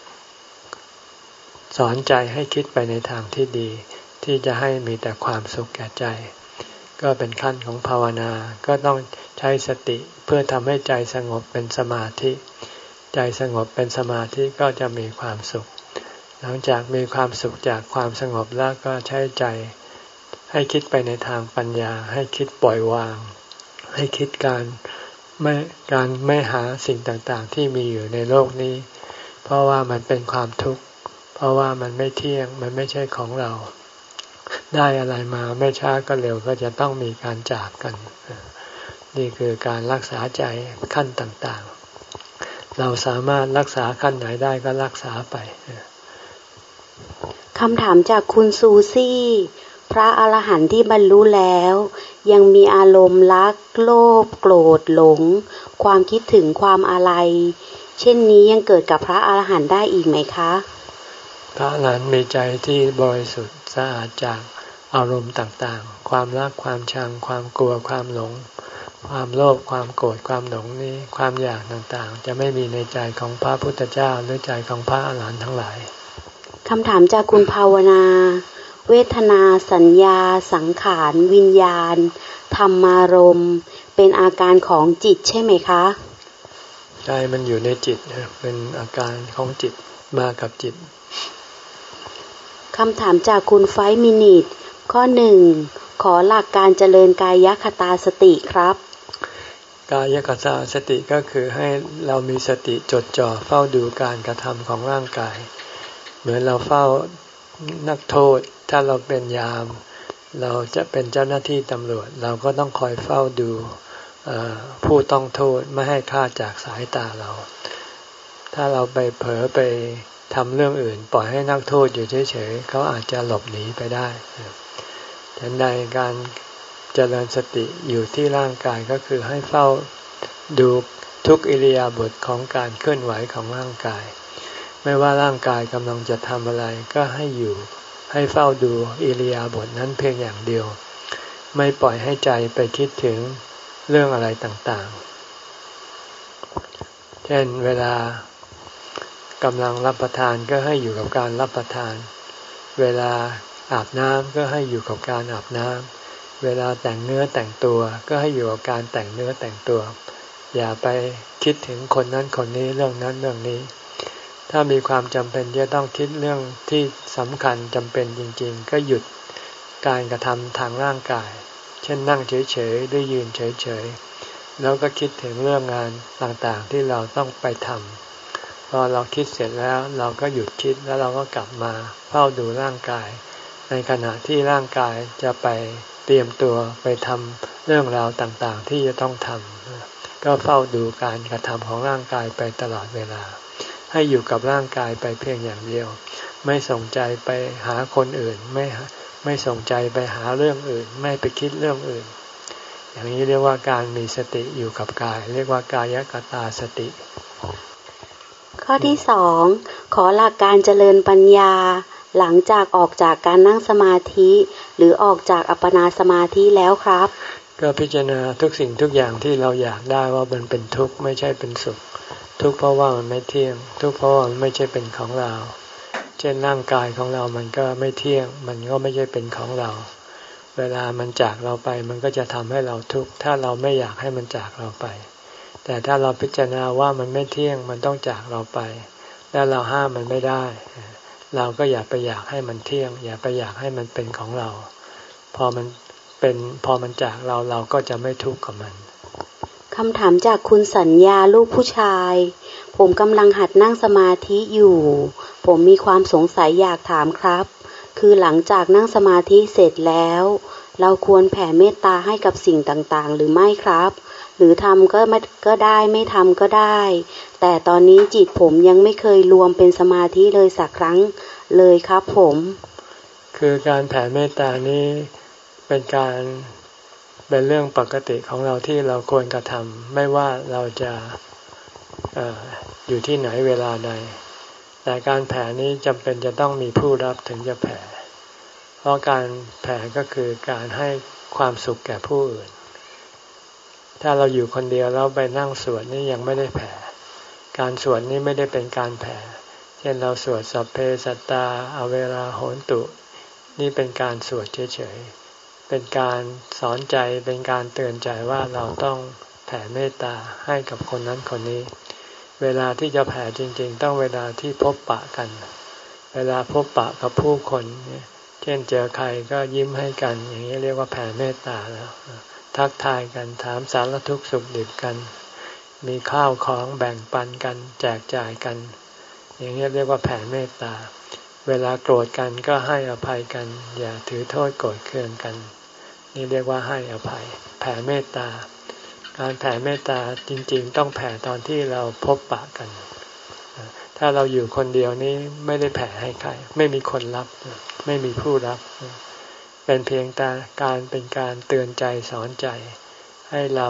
สอนใจให้คิดไปในทางที่ดีที่จะให้มีแต่ความสุขแก่ใจก็เป็นขั้นของภาวนาก็ต้องใช้สติเพื่อทำให้ใจสงบเป็นสมาธิใจสงบเป็นสมาธิก็จะมีความสุขหลังจากมีความสุขจากความสงบแล้วก็ใช้ใจให้คิดไปในทางปัญญาให้คิดปล่อยวางให้คิดการไม่การไม่หาสิ่งต่างๆที่มีอยู่ในโลกนี้เพราะว่ามันเป็นความทุกข์เพราะว่ามันไม่เที่ยงมันไม่ใช่ของเราได้อะไรมาไม่ช้าก็เร็วก็จะต้องมีการจากกันนี่คือการรักษาใจขั้นต่างๆเราสามารถรักษาขั้นไหนได้ก็รักษาไปคำถามจากคุณซูซี่พระอรหันต์ที่บรรลุแล้วยังมีอารมณ์รักโลภโกรธหลงความคิดถึงความอะไรเช่นนี้ยังเกิดกับพระอรหันต์ได้อีกไหมคะพระอรหันต์มีใจที่บริสุทธิ์สะอาดจากอารมณ์ต่างๆความรักความชังความกลัวความหลงความโลภความโกรธความหลงนี้ความอยากต่างๆจะไม่มีในใจของพระพุทธเจ้าหรือใจของพระอรหันต์ทั้งหลายคำถามจากคุณภาวนาเวทนาสัญญาสังขารวิญญาณธรรมารมณ์เป็นอาการของจิตใช่ไหมคะใช่มันอยู่ในจิตเป็นอาการของจิตมากับจิตคำถามจากคุณไฟมินิทข้อหนึ่งขอหลักการเจริญกายคตาสติครับกายคตาสติก็คือให้เรามีสติจดจ่อเฝ้าดูการกระทำของร่างกายเหมือนเราเฝ้านักโทษถ้าเราเป็นยามเราจะเป็นเจ้าหน้าที่ตำรวจเราก็ต้องคอยเฝ้าดูผู้ต้องโทษไม่ให้คลาดจากสายตาเราถ้าเราไปเผลอไปทำเรื่องอื่นปล่อยให้นักโทษอยู่เฉยๆเขาอาจจะหลบหนีไปได้ฉันใดการเจริญสติอยู่ที่ร่างกายก็คือให้เฝ้าดูทุกอิริยาบถของการเคลื่อนไหวของร่างกายไม่ว่าร่างกายกำลังจะทำอะไรก็ให้อยู่ให้เฝ้าดูอิริยาบถนั้นเพียงอย่างเดียวไม่ปล่อยให้ใจไปคิดถึงเรื่องอะไรต่างๆเช่นเวลากำลังรับประทานก็ให้อยู่กับการรับประทานเวลาอาบน้ำก็ให้อยู่กับการอาบน้ำเวลาแต่งเนื้อแต่งตัวก็ให้อยู่กับการแต่งเนื้อแต่งตัวอย่าไปคิดถึงคนนั้นคนนี้เรื่องนั้นเรื่องนี้ถ้ามีความจำเป็นจะต้องคิดเรื่องที่สำคัญจำเป็นจริงๆก็หยุดการกระทำทางร่างกายเช่นนั่งเฉยๆหรือยืนเฉยๆแล้วก็คิดถึงเรื่องงานต่างๆที่เราต้องไปทำพอเราคิดเสร็จแล้วเราก็หยุดคิดแล้วเราก็กลับมาเฝ้าดูร่างกายในขณะที่ร่างกายจะไปเตรียมตัวไปทำเรื่องราวต่างๆที่จะต้องทำก็เฝ้าดูการกระทำของร่างกายไปตลอดเวลาให้อยู่กับร่างกายไปเพียงอย่างเดียวไม่สนใจไปหาคนอื่นไม่ไม่สนใจไปหาเรื่องอื่นไม่ไปคิดเรื่องอื่นอย่างนี้เรียกว่าการมีสติอยู่กับกายเรียกว่ากายกตาสติข้อที่สองขอหลักการเจริญปัญญาหลังจากออกจากการนั่งสมาธิหรือออกจากอัปปนาสมาธิแล้วครับก็พิจารณาทุกสิ่งทุกอย่างที่เราอยากได้ว่ามันเป็นทุกข์ไม่ใช่เป็นสุขทุกข์เพราะว่ามันไม่เที่ยงทุกข์เพราะว่ามันไม่ใช่เป็นของเราเช่นร่างกายของเรามันก็ไม่เที่ยงมันก็ไม่ใช่เป็นของเราเวลามันจากเราไปมันก็จะทำให้เราทุกข์ถ้าเราไม่อยากให้มันจากเราไปแต่ถ้าเราพิจารณาว่ามันไม่เที่ยงมันต้องจากเราไปแล้วเราห้ามมันไม่ได้เราก็อย่าไปอยากให้มันเที่ยงอย่าไปอยากให้มันเป็นของเราพอมันเป็นพอมันจากเราเราก็จะไม่ทุกข์กับมันคำถามจากคุณสัญญาลูกผู้ชายผมกำลังหัดนั่งสมาธิอยู่ผมมีความสงสัยอยากถามครับคือหลังจากนั่งสมาธิเสร็จแล้วเราควรแผ่เมตตาให้กับสิ่งต่างๆหรือไม่ครับหรือทำก็ไม่ก็ได้ไม่ทำก็ได้แต่ตอนนี้จิตผมยังไม่เคยรวมเป็นสมาธิเลยสักครั้งเลยครับผมคือการแผ่เมตตานี้เป็นการเป็นเรื่องปกติของเราที่เราควรกระทำไม่ว่าเราจะเอ่ออยู่ที่ไหนเวลาใดแต่การแผ่นี้จำเป็นจะต้องมีผู้รับถึงจะแผ่เพราะการแผ่ก็คือการให้ความสุขแก่ผู้อื่นถ้าเราอยู่คนเดียวแล้วไปนั่งสวดนี่ยังไม่ได้แผ่การสวดนี่ไม่ได้เป็นการแผ่เช่นเราสวดสัพเพสัตตาอเวราโหนตุนี่เป็นการสวดเฉยๆเป็นการสอนใจเป็นการเตือนใจว่าเราต้องแผ่เมตตาให้กับคนนั้นคนนี้เวลาที่จะแผ่จริงๆต้องเวลาที่พบปะกันเวลาพบปะกับผู้คนเช่นเจอใครก็ยิ้มให้กันอย่างนี้เรียกว่าแผ่เมตตาแล้วทักทายกันถามสารทุกข์สุขดิบกันมีข้าวของแบ่งปันกันแจกจ่ายกันอย่างนี้เรียกว่าแผ่เมตตาเวลาโกรธกันก็ให้อภัยกันอย่าถือโทษโกรธเคืองกันนี่เรียกว่าให้อภัยแผ่เมตตาการแผ่เมตตาจริงๆต้องแผ่ตอนที่เราพบปะกันถ้าเราอยู่คนเดียวนี้ไม่ได้แผ่ให้ใครไม่มีคนรับไม่มีผู้รับเป็นเพียงแต่การเป็นการเตือนใจสอนใจให้เรา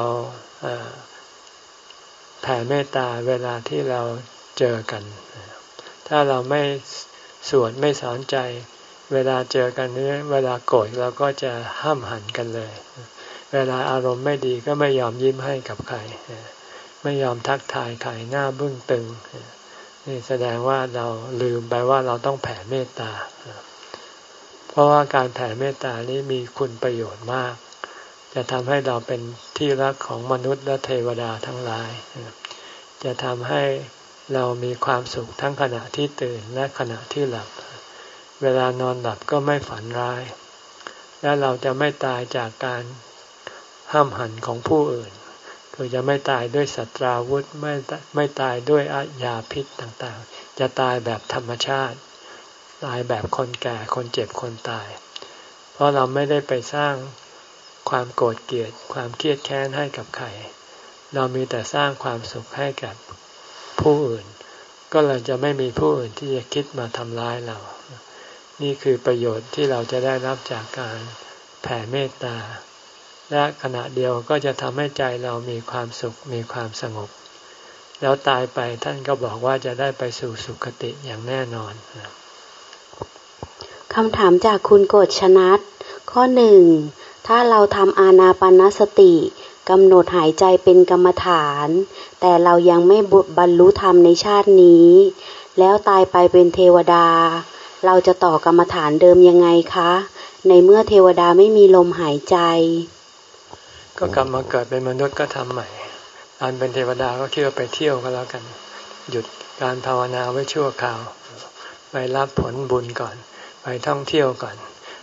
แผ่เมตตาเวลาที่เราเจอกันถ้าเราไม่สวดไม่สอนใจเวลาเจอกันนี้เวลาโกรธเราก็จะห้ามหันกันเลยเวลาอารมณ์ไม่ดีก็ไม่ยอมยิ้มให้กับใครไม่ยอมทักทายใครหน้าบึ้งตึงนี่แสดงว่าเราลืมไปว่าเราต้องแผ่เมตตาเพราะว่าการแผ่เมตตานี้มีคุณประโยชน์มากจะทำให้เราเป็นที่รักของมนุษย์และเทวดาทั้งหลายจะทำให้เรามีความสุขทั้งขณะที่ตื่นและขณะที่หลับเวลานอนหลับก็ไม่ฝันร้ายและเราจะไม่ตายจากการห้ามหันของผู้อื่นคือจะไม่ตายด้วยสัตราวุธไม่ไม่ตายด้วยยาพิษต่างๆจะตายแบบธรรมชาติตายแบบคนแก่คนเจ็บคนตายเพราะเราไม่ได้ไปสร้างความโกรธเกลียดความเครียดแค้นให้กับใครเรามีแต่สร้างความสุขให้กับผู้อื่นก็เลยจะไม่มีผู้อื่นที่จะคิดมาทำร้ายเรานี่คือประโยชน์ที่เราจะได้รับจากการแผ่เมตตาและขณะเดียวก็จะทำให้ใจเรามีความสุขมีความสงบแล้วตายไปท่านก็บอกว่าจะได้ไปสู่สุคติอย่างแน่นอนคำถามจากคุณกฤษณัฐข้อหนึ่งถ้าเราทำอานาปานสติกำหนดหายใจเป็นกรรมฐานแต่เรายังไม่บรรลุธรรมในชาตินี้แล้วตายไปเป็นเทวดาเราจะต่อกรรมฐานเดิมยังไงคะในเมื่อเทวดาไม่มีลมหายใจก็กลับมาเกิดเป็นมนุษย์ก็ทำใหม่ตอนเป็นเทวดาก็คิดว่าไปเที่ยวก็แล้วกันหยุดการภาวนาไว้ชั่วคราวไปรับผลบุญก่อนไปท่องเที่ยวก่อนพ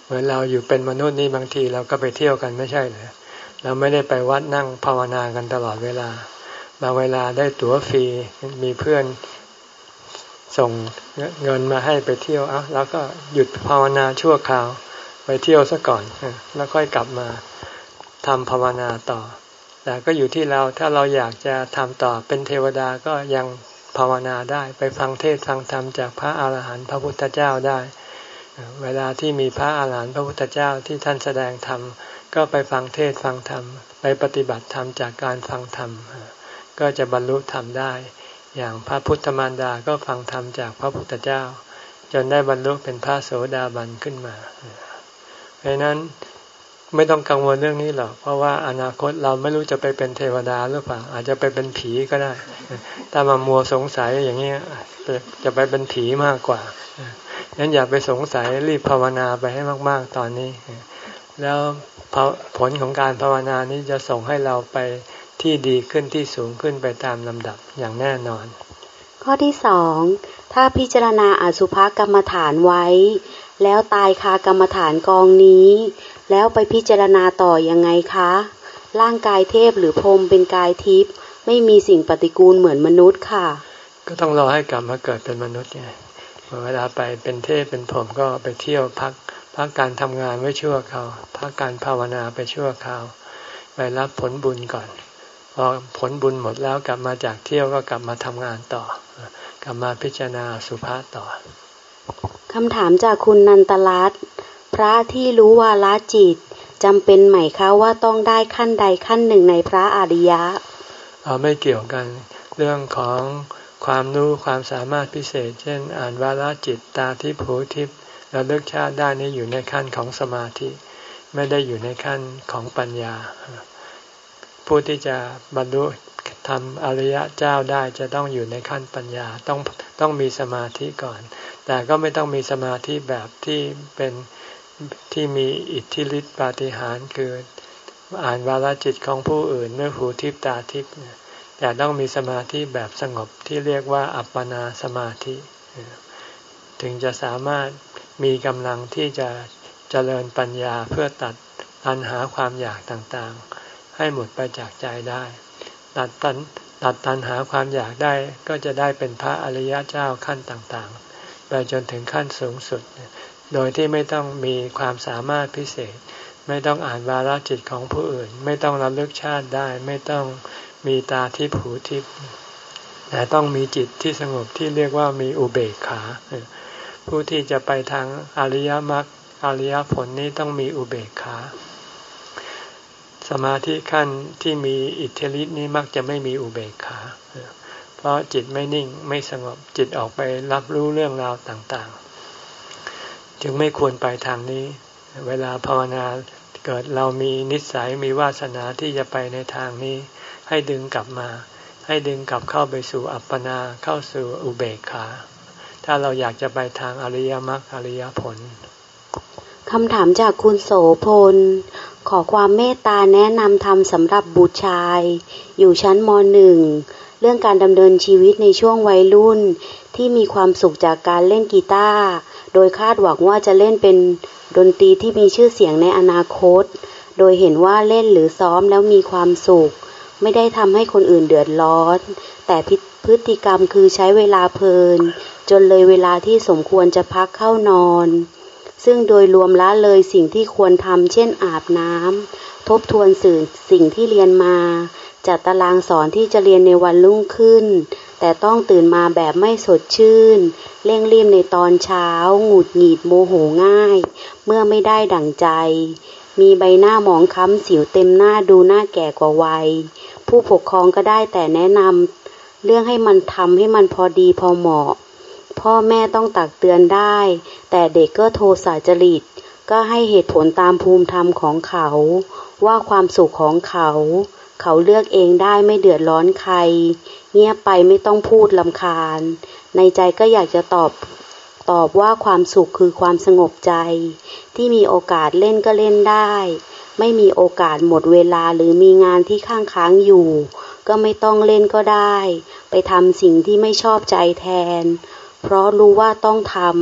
เหมือนเราอยู่เป็นมนุษย์นี่บางทีเราก็ไปเที่ยวกันไม่ใช่เหรอเราไม่ได้ไปวัดนั่งภาวนากันตลอดเวลาบางเวลาได้ตั๋วฟรีมีเพื่อนส่งเงินมาให้ไปเที่ยวอ่ะแล้วก็หยุดภาวนาชั่วคราวไปเที่ยวซะก่อนแล้วค่อยกลับมาทำภาวนาต่อแต่ก็อยู่ที่เราถ้าเราอยากจะทำต่อเป็นเทวดาก็ยังภาวนาได้ไปฟังเทศน์ฟังธรรมจากพระอาหารหันต์พระพุทธเจ้าได้เวลาที่มีพระอาหารหันต์พระพุทธเจ้าที่ท่านแสดงธรรมก็ไปฟังเทศน์ฟังธรรมไปปฏิบัติธรรมจากการฟังธรรมก็จะบรรลุธรรมได้อย่างพระพุทธมารดาก็ฟังธรรมจากพระพุทธเจ้าจนได้บรรลุเป็นพระโสดาบันขึ้นมาเพราะนั้นไม่ต้องกังวลเรื่องนี้หรอกเพราะว่าอนาคตเราไม่รู้จะไปเป็นเทวดาหรือเปล่าอาจจะไปเป็นผีก็ได้ถ้ามามัวสงสัยอย่างนี้จะไปเป็นผีมากกว่างั้นอย่าไปสงสัยรีบภาวนาไปให้มากๆตอนนี้แล้วผลของการภาวนานี้จะส่งให้เราไปที่ดีขึ้นที่สูงขึ้นไปตามลำดับอย่างแน่นอนข้อที่สองถ้าพิจารณาอสุภกรรมฐานไว้แล้วตายคากรรมฐานกองนี้แล้วไปพิจารณาต่อยังไงคะร่างกายเทพหรือพรหมเป็นกายทิพย์ไม่มีสิ่งปฏิกูลเหมือนมนุษย์ค่ะก็ต้องรอให้กลับมาเกิดเป็นมนุษย์ไงเวลาไปเป็นเทพเป็นพรหมก็ไปเที่ยวพักพักการทำงานไว้ชั่วคราวพักการภาวนาไปชั่วคราวไปรับผลบุญก่อนพอผลบุญหมดแล้วกลับมาจากเที่ยวก็กลับมาทำงานต่อกลับมาพิจารณาสุภาษต่อคำถามจากคุณนันตรัตน์พระที่รู้วาระจิตจำเป็นไหมคะว่าต้องได้ขั้นใดขั้นหนึ่งในพระอริยะอ๋อไม่เกี่ยวกันเรื่องของความรู้ความสามารถพิเศษเช่นอ่านวาระจิตตาทิพย์หูทิพย์ระลึกชาติได้นี้อยู่ในขั้นของสมาธิไม่ได้อยู่ในขั้นของปัญญาผู้ที่จะบรรลุทำอริยะเจ้าได้จะต้องอยู่ในขั้นปัญญาต้องต้องมีสมาธิก่อนแต่ก็ไม่ต้องมีสมาธิแบบที่เป็นที่มีอิทธิฤทธิปาฏิหาริย์คืออ่านวาระจิตของผู้อื่นด้วยหูทิพตาทิพแต่ต้องมีสมาธิแบบสงบที่เรียกว่าอัปปนาสมาธิถึงจะสามารถมีกำลังที่จะเจริญปัญญาเพื่อตัดตัณหาความอยากต่างๆให้หมดไปจากใจได้ตัดตัณตัดตัณหาความอยากได้ก็จะได้เป็นพระอริยเจ้าขั้นต่างๆไปจนถึงขั้นสูงสุดโดยที่ไม่ต้องมีความสามารถพิเศษไม่ต้องอ่านวาระจิตของผู้อื่นไม่ต้องระลึกชาติได้ไม่ต้องมีตาทิพย์หูทิพย์แต่ต้องมีจิตที่สงบที่เรียกว่ามีอุเบกขาผู้ที่จะไปทางอริยมรรคอริยผลนี้ต้องมีอุเบกขาสมาธิขั้นที่มีอิทธิฤทธิ์นี้มักจะไม่มีอุเบกขาเพราะจิตไม่นิ่งไม่สงบจิตออกไปรับรู้เรื่องราวต่างๆจึงไม่ควรไปทางนี้เวลาภาวนาเกิดเรามีนิสัยมีวาสนาที่จะไปในทางนี้ให้ดึงกลับมาให้ดึงกลับเข้าไปสู่อัปปนาเข้าสู่อุเบกขาถ้าเราอยากจะไปทางอริยมรรคอริยผลคำถามจากคุณโสพลขอความเมตตาแนะนำธรรมสำหรับบุตรชายอยู่ชั้นม.หนึ่ง เรื่องการดำเนินชีวิตในช่วงวัยรุ่นที่มีความสุขจากการเล่นกีตาร์โดยคาดหวังว่าจะเล่นเป็นดนตรีที่มีชื่อเสียงในอนาคตโดยเห็นว่าเล่นหรือซ้อมแล้วมีความสุขไม่ได้ทำให้คนอื่นเดือดร้อนแต่พฤติกรรมคือใช้เวลาเพลินจนเลยเวลาที่สมควรจะพักเข้านอนซึ่งโดยรวมละเลยสิ่งที่ควรทำเช่นอาบน้ำทบทวนสื่อสิ่งที่เรียนมาจัดตารางสอนที่จะเรียนในวันรุ่งขึ้นแต่ต้องตื่นมาแบบไม่สดชื่นเร่งรีบในตอนเช้าหงุดหงิดโมโหง่ายเมื่อไม่ได้ดั่งใจมีใบหน้าหมองคล้ำสิวเต็มหน้าดูหน้าแก่กว่าวัยผู้ปกครองก็ได้แต่แนะนำเรื่องให้มันทำให้มันพอดีพอเหมาะพ่อแม่ต้องตักเตือนได้แต่เด็กก็โทสะจริตก็ให้เหตุผลตามภูมิธรรมของเขาว่าความสุขของเขาเขาเลือกเองได้ไม่เดือดร้อนใครเงียบไปไม่ต้องพูดรำคาญในใจก็อยากจะตอบตอบว่าความสุขคือความสงบใจที่มีโอกาสเล่นก็เล่นได้ไม่มีโอกาสหมดเวลาหรือมีงานที่ค้างค้างอยู่ก็ไม่ต้องเล่นก็ได้ไปทำสิ่งที่ไม่ชอบใจแทนเพราะรู้ว่าต้องทำ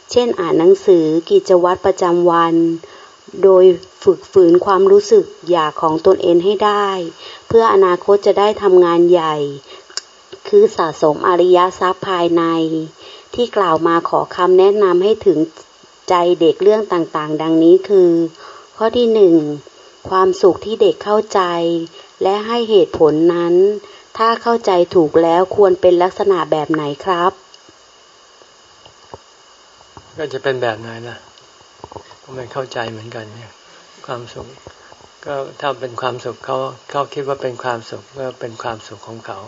เช่นอ่านหนังสือกิจวัตรประจำวันโดยฝึกฝืนความรู้สึกอยากของตนเองให้ได้เพื่ออนาคตจะได้ทำงานใหญ่คือสะสมอริยทรัพย์ภายในที่กล่าวมาขอคำแนะนำให้ถึงใจเด็กเรื่องต่างๆดังนี้คือข้อที่หนึ่งความสุขที่เด็กเข้าใจและให้เหตุผลนั้นถ้าเข้าใจถูกแล้วควรเป็นลักษณะแบบไหนครับก็จะเป็นแบบไหนล่ะก็ไม่เข้าใจเหมือนกันเนี่ยความสุขก็ถ้าเป็นความสุขเขาเขาคิดว่าเป็นความสุขก็เป็นความสุขของเขา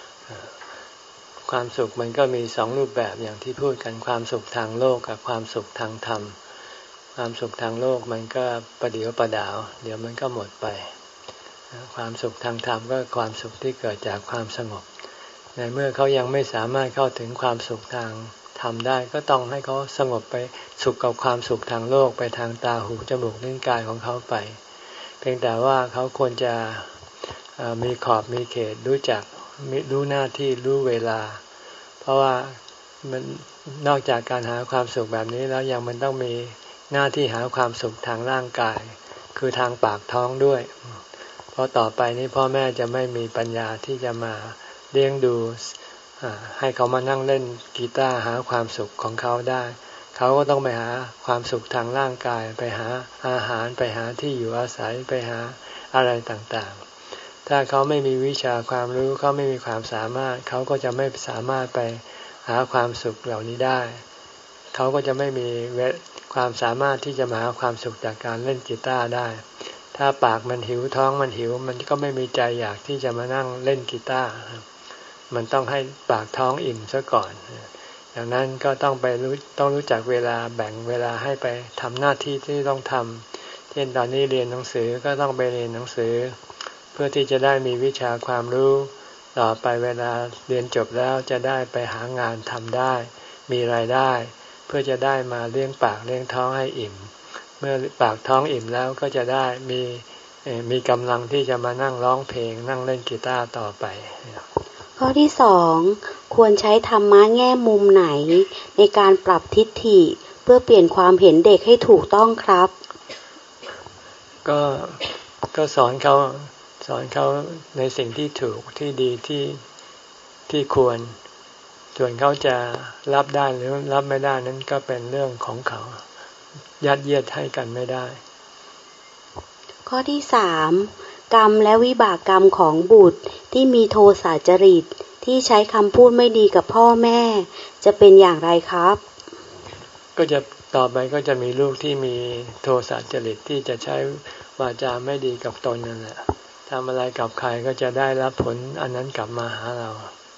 ความสุขมันก็มีสองรูปแบบอย่างที่พูดกันความสุขทางโลกกับความสุขทางธรรมความสุขทางโลกมันก็ประเดี๋ยวประดาวเดี๋ยวมันก็หมดไปความสุขทางธรรมก็ความสุขที่เกิดจากความสงบในเมื่อเขายังไม่สามารถเข้าถึงความสุขทางธรรมได้ก็ต้องให้เขาสงบไปสุขกับความสุขทางโลกไปทางตาหูจมูกลิ้นกายของเขาไปเพียงแต่ว่าเขาควรจะมีขอบมีเขตรู้จักรู้หน้าที่รู้เวลาเพราะว่ามันนอกจากการหาความสุขแบบนี้แล้วยังมันต้องมีหน้าที่หาความสุขทางร่างกายคือทางปากท้องด้วยเพราะต่อไปนี้พ่อแม่จะไม่มีปัญญาที่จะมาเลี้ยงดูให้เขามานั่งเล่นกีตาร์หาความสุขของเขาได้เขาก็ต้องไปหาความสุขทางร่างกายไปหาอาหารไปหาที่อยู่อาศัยไปหาอะไรต่างๆถ้าเขาไม่มีวิชาความรู้เขาไม่มีความสามารถเขาก็จะไม่สามารถไปหาความสุขเหล่านี้ได้เขาก็จะไม่มีความสามารถที่จะมาหาความสุขจากการเล่นกีตาร์ได้ถ้าปากมันหิวท้องมันหิวมันก็ไม่มีใจอยากที่จะมานั่งเล่นกีตาร์มันต้องให้ปากท้องอิ่มซะก่อนอย่างนั้นก็ต้องไปรู้ต้องรู้จักเวลาแบ่งเวลาให้ไปทำหน้าที่ที่ต้องทำเช่นตอนนี้เรียนหนังสือก็ต้องไปเรียนหนังสือเพื่อที่จะได้มีวิชาความรู้ต่อไปเวลาเรียนจบแล้วจะได้ไปหางานทำได้มีรายได้เพื่อจะได้มาเลี้ยงปากเลี้ยงท้องให้อิ่มเมื่อปากท้องอิ่มแล้วก็จะได้มีมีกำลังที่จะมานั่งร้องเพลงนั่งเล่นกีตาร์ต่อไปข้อที่สองควรใช้ธรรมะแง่มุมไหนในการปรับทิฏฐิเพื่อเปลี่ยนความเห็นเด็กให้ถูกต้องครับก็ก็สอนเขาสอนเขาในสิ่งที่ถูกที่ดีที่ที่ควรส่วนเขาจะรับได้หรือรับไม่ได้นั้นก็เป็นเรื่องของเขายัดเยียดให้กันไม่ได้ข้อที่สามกรรมและวิบากกรรมของบุตรที่มีโทสะจริตที่ใช้คำพูดไม่ดีกับพ่อแม่จะเป็นอย่างไรครับก็จะต่อไปก็จะมีลูกที่มีโทสะจริตที่จะใช้วาจาไม่ดีกับตนนั่นแหละทำอะไรกับใครก็จะได้รับผลอันนั้นกลับมาหาเรา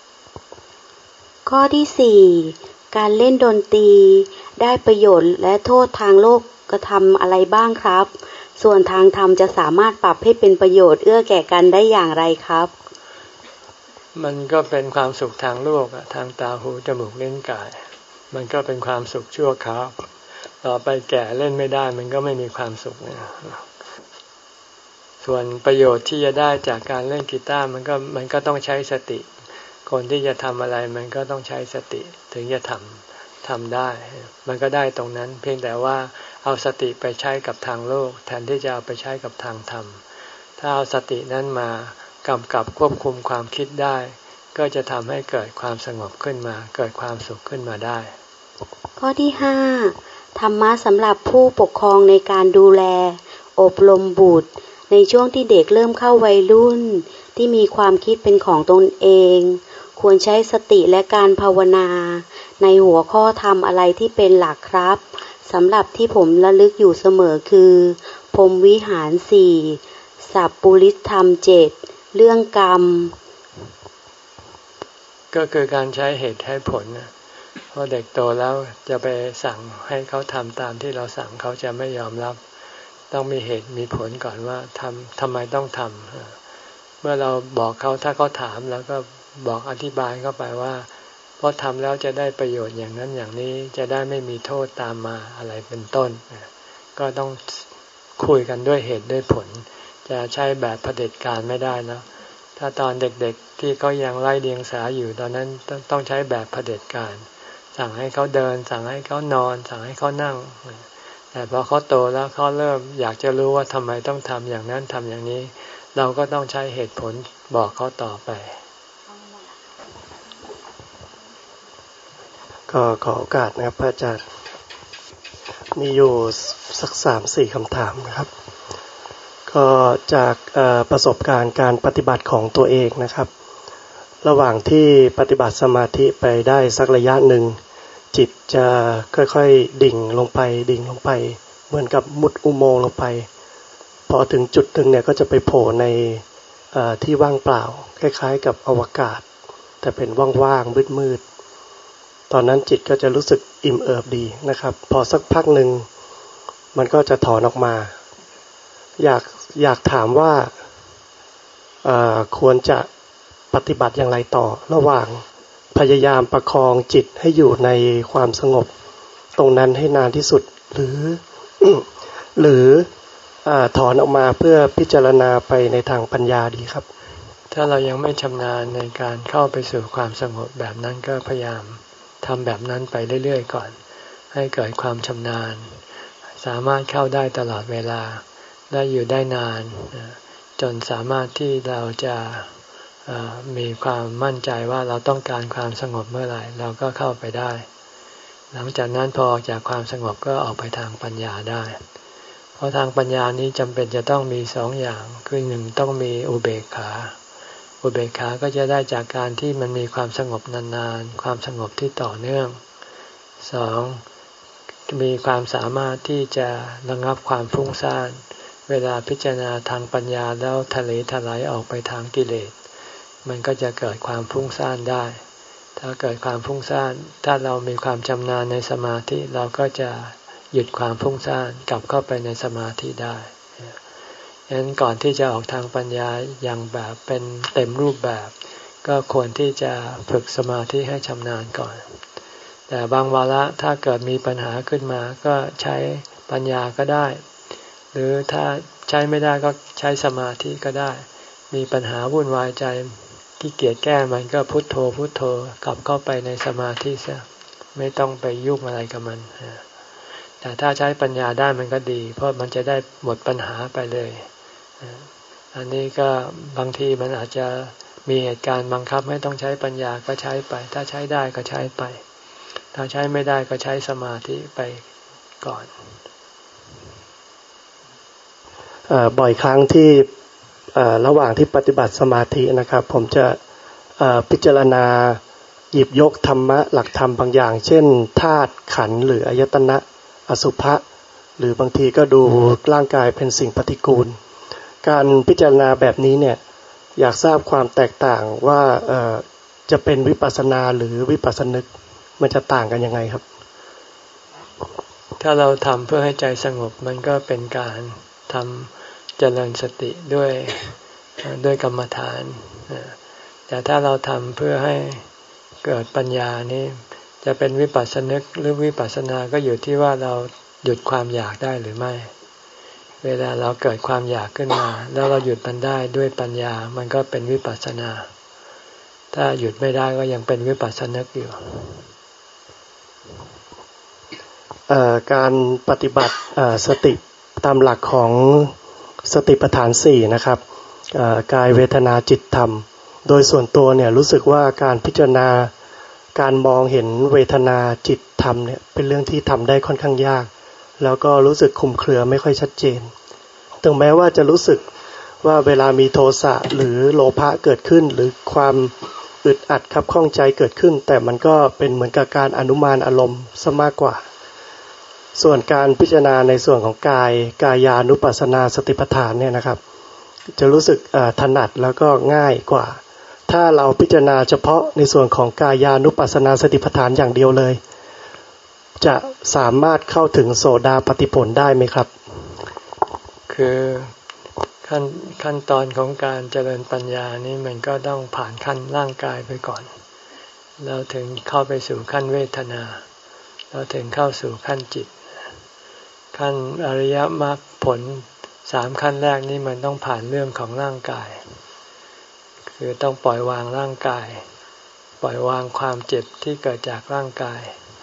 ข้อที่สี่การเล่นดนตรีได้ประโยชน์และโทษทางโลกกระทำอะไรบ้างครับส่วนทางธรรมจะสามารถปรับให้เป็นประโยชน์เอื้อแก่กันได้อย่างไรครับมันก็เป็นความสุขทางโลกทางตาหูจมูกลิ้นกายมันก็เป็นความสุขชั่วคราวต่อไปแก่เล่นไม่ได้มันก็ไม่มีความสุขเนี่ยส่วนประโยชน์ที่จะได้จากการเล่นกีตาร์มันก็มันก็ต้องใช้สติคนที่จะทำอะไรมันก็ต้องใช้สติถึงจะทำทำได้มันก็ได้ตรงนั้นเพียงแต่ว่าเอาสติไปใช้กับทางโลกแทนที่จะเอาไปใช้กับทางธรรมถ้าเอาสตินั้นมากำกับควบคุมความคิดได้ก็จะทำให้เกิดความสงบขึ้นมาเกิดความสุขขึ้นมาได้ข้อที่ห้าธรรมะสำหรับผู้ปกครองในการดูแลอบรมบุตรในช่วงที่เด็กเริ่มเข้าวัยรุ่นที่มีความคิดเป็นของตนเองควรใช้สติและการภาวนาในหัวข้อธรรมอะไรที่เป็นหลักครับสำหรับที่ผมระลึกอยู่เสมอคือพรหมวิหารสี่สัพปุริสธรรมเจ็ดเรื่องกรรมก็คือการใช้เหตุให้ผลเพราะเด็กโตแล้วจะไปสั่งให้เขาทำตามที่เราสั่งเขาจะไม่ยอมรับต้องมีเหตุมีผลก่อนว่าทำทำไมต้องทำเมื่อเราบอกเขาถ้าเขาถามแล้วก็บอกอธิบายเข้าไปว่าเพราะทำแล้วจะได้ประโยชน์อย่างนั้นอย่างนี้จะได้ไม่มีโทษตามมาอะไรเป็นต้นก็ต้องคุยกันด้วยเหตุด้วยผลจะใช้แบบเผด็จการไม่ได้แล้วถ้าตอนเด็กๆที่เขายังไร้เดียงสาอยู่ตอนนั้นต้องใช้แบบเผด็จการสั่งให้เขาเดินสั่งให้เขานอนสั่งให้เขานั่งแต่พอเขาโตแล้วเขาเริ่มอยากจะรู้ว่าทำไมต้องทำอย่างนั้นทำอย่างนี้เราก็ต้องใช้เหตุผลบอกเขาต่อไปก็ขอโอกาสนะครับพระอาจารย์มีอยู่สักสามสี่คำถามนะครับก็จากประสบการณ์การปฏิบัติของตัวเองนะครับระหว่างที่ปฏิบัติสมาธิไปได้สักระยะหนึ่งจิตจะค่อยๆดิ่งลงไปดิ่งลงไปเหมือนกับมุดอุโมงค์ลงไปพอถึงจุดหนึ่งเนี่ยก็จะไปโผล่ในที่ว่างเปล่าคล้ายๆกับอวกาศแต่เป็นว่างๆมืดๆตอนนั้นจิตก็จะรู้สึกอิ่มเอิบดีนะครับพอสักพักหนึ่งมันก็จะถอนออกมาอยากอยากถามว่าควรจะปฏิบัติอย่างไรต่อระหว่างพยายามประคองจิตให้อยู่ในความสงบตรงนั้นให้นานที่สุดหรือ หรือถอนออกมาเพื่อพิจารณาไปในทางปัญญาดีครับถ้าเรายังไม่ชำนาญในการเข้าไปสู่ความสงบแบบนั้นก็พยายามทำแบบนั้นไปเรื่อยๆก่อนให้เกิดความชำนาญสามารถเข้าได้ตลอดเวลาได้อยู่ได้นานจนสามารถที่เราจะมีความมั่นใจว่าเราต้องการความสงบเมื่อไหร่เราก็เข้าไปได้หลังจากนั้นพอออกจากความสงบก็ออกไปทางปัญญาได้เพราะทางปัญญานี้จำเป็นจะต้องมีสองอย่างคือหนึ่งต้องมีอุเบกขาอุเบกขาก็จะได้จากการที่มันมีความสงบนานๆความสงบที่ต่อเนื่องสองมีความสามารถที่จะระงับความฟุ้งซ่านเวลาพิจารณาทางปัญญาแล้วทะเลทลายออกไปทางกิเลสมันก็จะเกิดความฟุ้งซ่านได้ถ้าเกิดความฟุ้งซ่านถ้าเรามีความชำนาญในสมาธิเราก็จะหยุดความฟุ้งซ่านกลับเข้าไปในสมาธิได้ฉะนั้นก่อนที่จะออกทางปัญญาอย่างแบบเป็นเต็มรูปแบบก็ควรที่จะฝึกสมาธิให้ชำนาญก่อนแต่บางวาระถ้าเกิดมีปัญหาขึ้นมาก็ใช้ปัญญาก็ได้หรือถ้าใช้ไม่ได้ก็ใช้สมาธิก็ได้มีปัญหาวุ่นวายใจขี้เกียจแก้มันก็พุทโธพุทโธกลับเข้าไปในสมาธิซะไม่ต้องไปยุ่งอะไรกับมันแต่ถ้าใช้ปัญญาได้มันก็ดีเพราะมันจะได้หมดปัญหาไปเลยอันนี้ก็บางทีมันอาจจะมีเหตุการณ์บังคับให้ต้องใช้ปัญญาก็ใช้ไปถ้าใช้ได้ก็ใช้ไปถ้าใช้ไม่ได้ก็ใช้สมาธิไปก่อนบ่อยครั้งที่ระหว่างที่ปฏิบัติสมาธินะครับผมจะพิจารณาหยิบยกธรรมะหลักธรรมบางอย่างเช่นธาตุขันธ์หรืออายตนะอสุภะหรือบางทีก็ดูร่างกายเป็นสิ่งปฏิกูลการพิจารณาแบบนี้เนี่ยอยากทราบความแตกต่างว่าจะเป็นวิปัสสนาหรือวิปัสสนึกมันจะต่างกันยังไงครับถ้าเราทำเพื่อให้ใจสงบมันก็เป็นการทำเจริญสติด้วยด้วยกรรมฐานแต่ถ้าเราทำเพื่อให้เกิดปัญญานี้จะเป็นวิปัสสนึกหรือวิปัสสนาก็อยู่ที่ว่าเราหยุดความอยากได้หรือไม่เวลาเราเกิดความอยากขึ้นมาแล้วเราหยุดมันได้ด้วยปัญญามันก็เป็นวิปัสสนาถ้าหยุดไม่ได้ก็ยังเป็นวิปัสสนึกอยู่การปฏิบัติสติตามหลักของสติปัฏฐานสี่นะครับกายเวทนาจิตธรรมโดยส่วนตัวเนี่ยรู้สึกว่าการพิจารณาการมองเห็นเวทนาจิตธรรมเนี่ยเป็นเรื่องที่ทำได้ค่อนข้างยากแล้วก็รู้สึกคลุมเครือไม่ค่อยชัดเจนถึงแม้ว่าจะรู้สึกว่าเวลามีโทสะหรือโลภะเกิดขึ้นหรือความอึดอัดคับข้องใจเกิดขึ้นแต่มันก็เป็นเหมือนกับการอนุมานอารมณ์ซะมากกว่าส่วนการพิจารณาในส่วนของกายกายานุปัสสนาสติปัฏฐานเนี่ยนะครับจะรู้สึกถนัดแล้วก็ง่ายกว่าถ้าเราพิจารณาเฉพาะในส่วนของกายานุปัสสนาสติปัฏฐานอย่างเดียวเลยจะสามารถเข้าถึงโสดาปัตติผลได้ไหมครับคือขั้นขั้นตอนของการเจริญปัญญานี้มันก็ต้องผ่านขั้นร่างกายไปก่อนแล้วถึงเข้าไปสู่ขั้นเวทนาแล้วถึงเข้าสู่ขั้นจิตขั้นอริยมรรคผลสามขั้นแรกนี้มันต้องผ่านเรื่องของร่างกายคือต้องปล่อยวางร่างกายปล่อยวางความเจ็บที่เกิดจากร่างกาย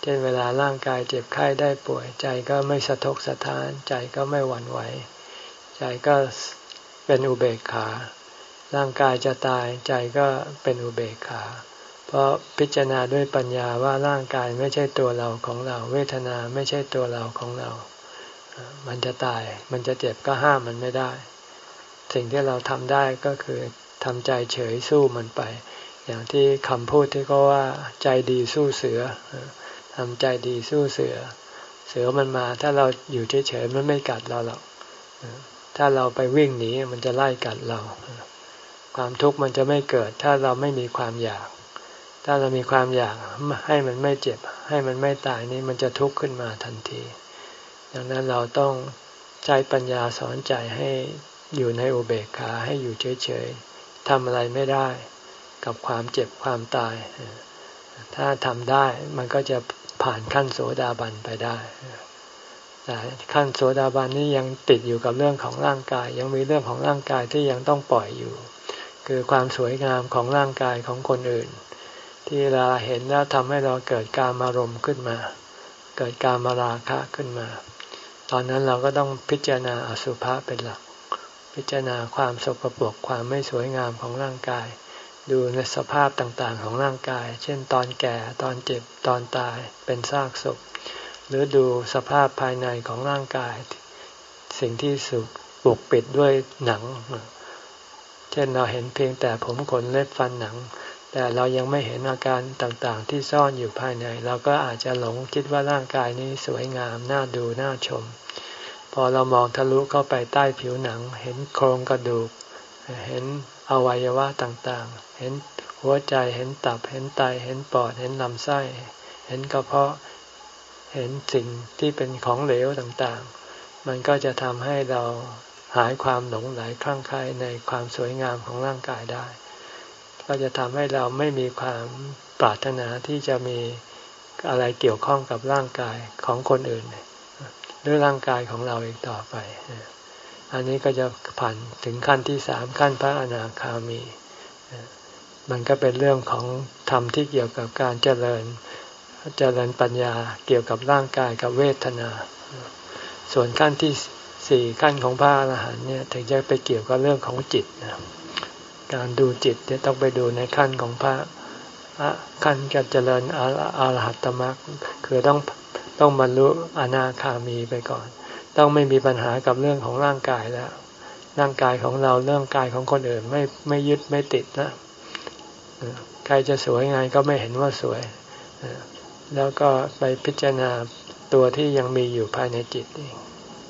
เช่นเวลาร่างกายเจ็บไข้ได้ป่วยใจก็ไม่สะทกสะท้านใจก็ไม่หวั่นไหวใจก็เป็นอุเบกขาร่างกายจะตายใจก็เป็นอุเบกขาเพราะพิจารณาด้วยปัญญาว่าร่างกายไม่ใช่ตัวเราของเราเวทนาไม่ใช่ตัวเราของเรามันจะตายมันจะเจ็บก็ห้ามมันไม่ได้สิ่งที่เราทำได้ก็คือทำใจเฉยสู้มันไปอย่างที่คำพูดที่เขาว่าใจดีสู้เสือทำใจดีสู้เสือเสือมันมาถ้าเราอยู่เฉยๆมันไม่กัดเราหรอกถ้าเราไปวิ่งหนีมันจะไล่กัดเราความทุกข์มันจะไม่เกิดถ้าเราไม่มีความอยากถ้าเรามีความอยากให้มันไม่เจ็บให้มันไม่ตายนี่มันจะทุกข์ขึ้นมาทันทีดังนั้นเราต้องใช้ปัญญาสอนใจให้อยู่ในอุเบกขาให้อยู่เฉยๆทำอะไรไม่ได้กับความเจ็บความตายถ้าทำได้มันก็จะผ่านขั้นโสดาบันไปได้แต่ขั้นโสดาบันนี้ยังติดอยู่กับเรื่องของร่างกายยังมีเรื่องของร่างกายที่ยังต้องปล่อยอยู่คือความสวยงามของร่างกายของคนอื่นที่เราเห็นแล้วทำให้เราเกิดกามารมณ์ขึ้นมาเกิดกามราคะขึ้นมาตอนนั้นเราก็ต้องพิจารณาอสุภะเป็นหลักพิจารณาความสกปรกความไม่สวยงามของร่างกายดูในสภาพต่างๆของร่างกายเช่นตอนแก่ตอนเจ็บตอนตายเป็นซากศพหรือดูสภาพภายในของร่างกายสิ่งที่สุกปกปิดด้วยหนังเช่นเราเห็นเพียงแต่ผมขนเล็บฟันหนังแต่เรายังไม่เห็นอาการต่างๆที่ซ่อนอยู่ภายในเราก็อาจจะหลงคิดว่าร่างกายนี้สวยงามน่าดูน่าชมพอเรามองทะลุเข้าไปใต้ผิวหนังเห็นโครงกระดูกเห็นอวัยวะต่างๆเห็นหัวใจเห็นตับเห็นไตเห็นปอดเห็นลำไส้เห็นกระเพาะเห็นสิ่งที่เป็นของเหลวต่างๆมันก็จะทำให้เราหายความหลงไหลคลั่งไคล้ในความสวยงามของร่างกายได้ก็จะทำให้เราไม่มีความปรารถนาที่จะมีอะไรเกี่ยวข้องกับร่างกายของคนอื่นหรือร่างกายของเราอีกต่อไปอันนี้ก็จะผ่านถึงขั้นที่สามขั้นพระอนาคามีมันก็เป็นเรื่องของธรรมที่เกี่ยวกับการเจริญเจริญปัญญาเกี่ยวกับร่างกายกับเวทนาส่วนขั้นที่สี่ขั้นของพระอรหันต์เนี่ยถึงจะไปเกี่ยวกับเรื่องของจิตนะการดูจิตเนี่ยต้องไปดูในขั้นของพระขั้นการเจริญอรหัตตมรรคคือต้องต้องบรรลุอนาคามีไปก่อนต้องไม่มีปัญหากับเรื่องของร่างกายแล้วร่างกายของเราเรื่องกายของคนอื่นไม่ไม่ยึดไม่ติดนะใครจะสวยไงก็ไม่เห็นว่าสวยแล้วก็ไปพิจารณาตัวที่ยังมีอยู่ภายในจิตเอง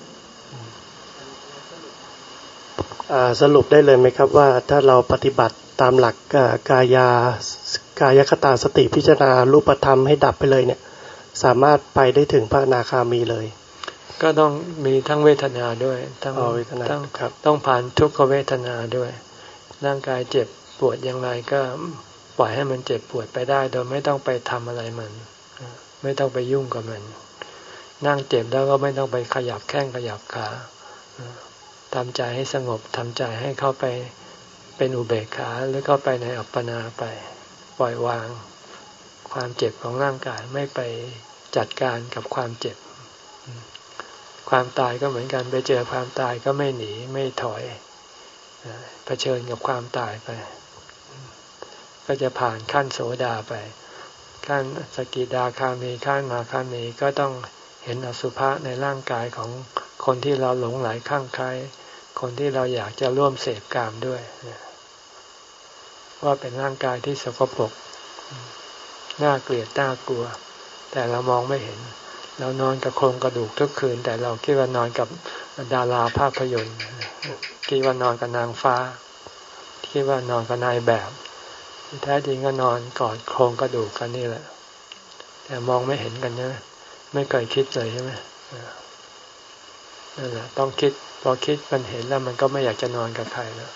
สรุปได้เลยไหมครับว่าถ้าเราปฏิบัติตามหลักกายากายคตาสติพิจารณารูปธรรมให้ดับไปเลยเนี่ยสามารถไปได้ถึงพระอนาคามีเลยก็ต้องมีทั้งเวทนาด้วยทั้งเวทนาครับต้องผ่านทุกขเวทนาด้วยร่างกายเจ็บปวดอย่างไรก็ปล่อยให้มันเจ็บปวดไปได้โดยไม่ต้องไปทำอะไรมันไม่ต้องไปยุ่งกับมันนั่งเจ็บแล้วก็ไม่ต้องไปขยับแข้งขยับขาทำใจให้สงบทำใจให้เข้าไปเป็นอุเบกขาหรือเข้าไปในอัปปนาไปปล่อยวางความเจ็บของร่างกายไม่ไปจัดการกับความเจ็บความตายก็เหมือนกันไปเจอความตายก็ไม่หนีไม่ถอยเผชิญกับความตายไปก็จะผ่านขั้นโสดาไปขั้นสกิทาคามีขั้นอนาคามีก็ต้องเห็นอสุภะในร่างกายของคนที่เราหลงไหลคลั่งไคล้คนที่เราอยากจะร่วมเสพกามด้วยว่าเป็นร่างกายที่สกปรกน่าเกลียดน่ากลัวแต่เรามองไม่เห็นเรานอนกับโครงกระดูกทุกคืนแต่เราคิดว่านอนกับดาราภาพยนตร์คิดว่านอนกับนางฟ้าคิดว่านอนกับนายแบบแท้จริงก็นอนกอดโครงกระดูกกันนี่แหละแต่มองไม่เห็นกันใช่ไหมไม่เคยคิดเลยใช่ไหมนั่นแหละต้องคิดพอคิดมันเห็นแล้วมันก็ไม่อยากจะนอนกับใครแล้ว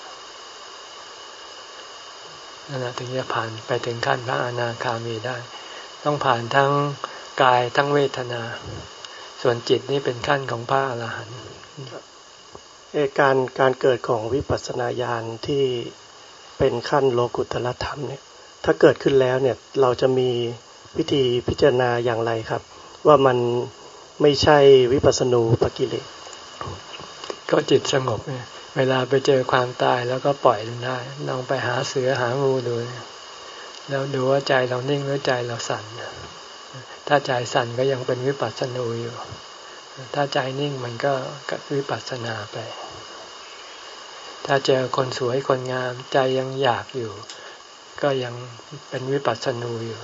นั่นแหละถึงจะผ่านไปถึงขั้นพระอนาคามีได้ต้องผ่านทั้งกายทั้งเวทนาส่วนจิตนี่เป็นขั้นของพระอรหันต์การการเกิดของวิปัสสนาญาณที่เป็นขั้นโลกุตตรธรรมเนี่ยถ้าเกิดขึ้นแล้วเนี่ยเราจะมีวิธีพิจารณาอย่างไรครับว่ามันไม่ใช่วิปัสสนูปกิเลสก็จิตสงบเนี่ยเวลาไปเจอความตายแล้วก็ปล่อยมันได้ลองไปหาเสือหางูดูแล้วดูว่าใจเรานิ่งหรือใจเราสั่นถ้าใจสั่นก็ยังเป็นวิปัสสนูอยู่ถ้าใจนิ่งมันก็วิปัสสนาไปถ้าเจอคนสวยคนงามใจยังอยากอยู่ก็ยังเป็นวิปัสสนูอยู่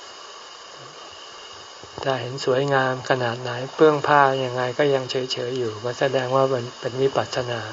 ถ้าเห็นสวยงามขนาดไหนเปลื้องผ้ายังไงก็ยังเฉยๆอยู่ก็แสดงว่ามันเป็นวิปัสสนา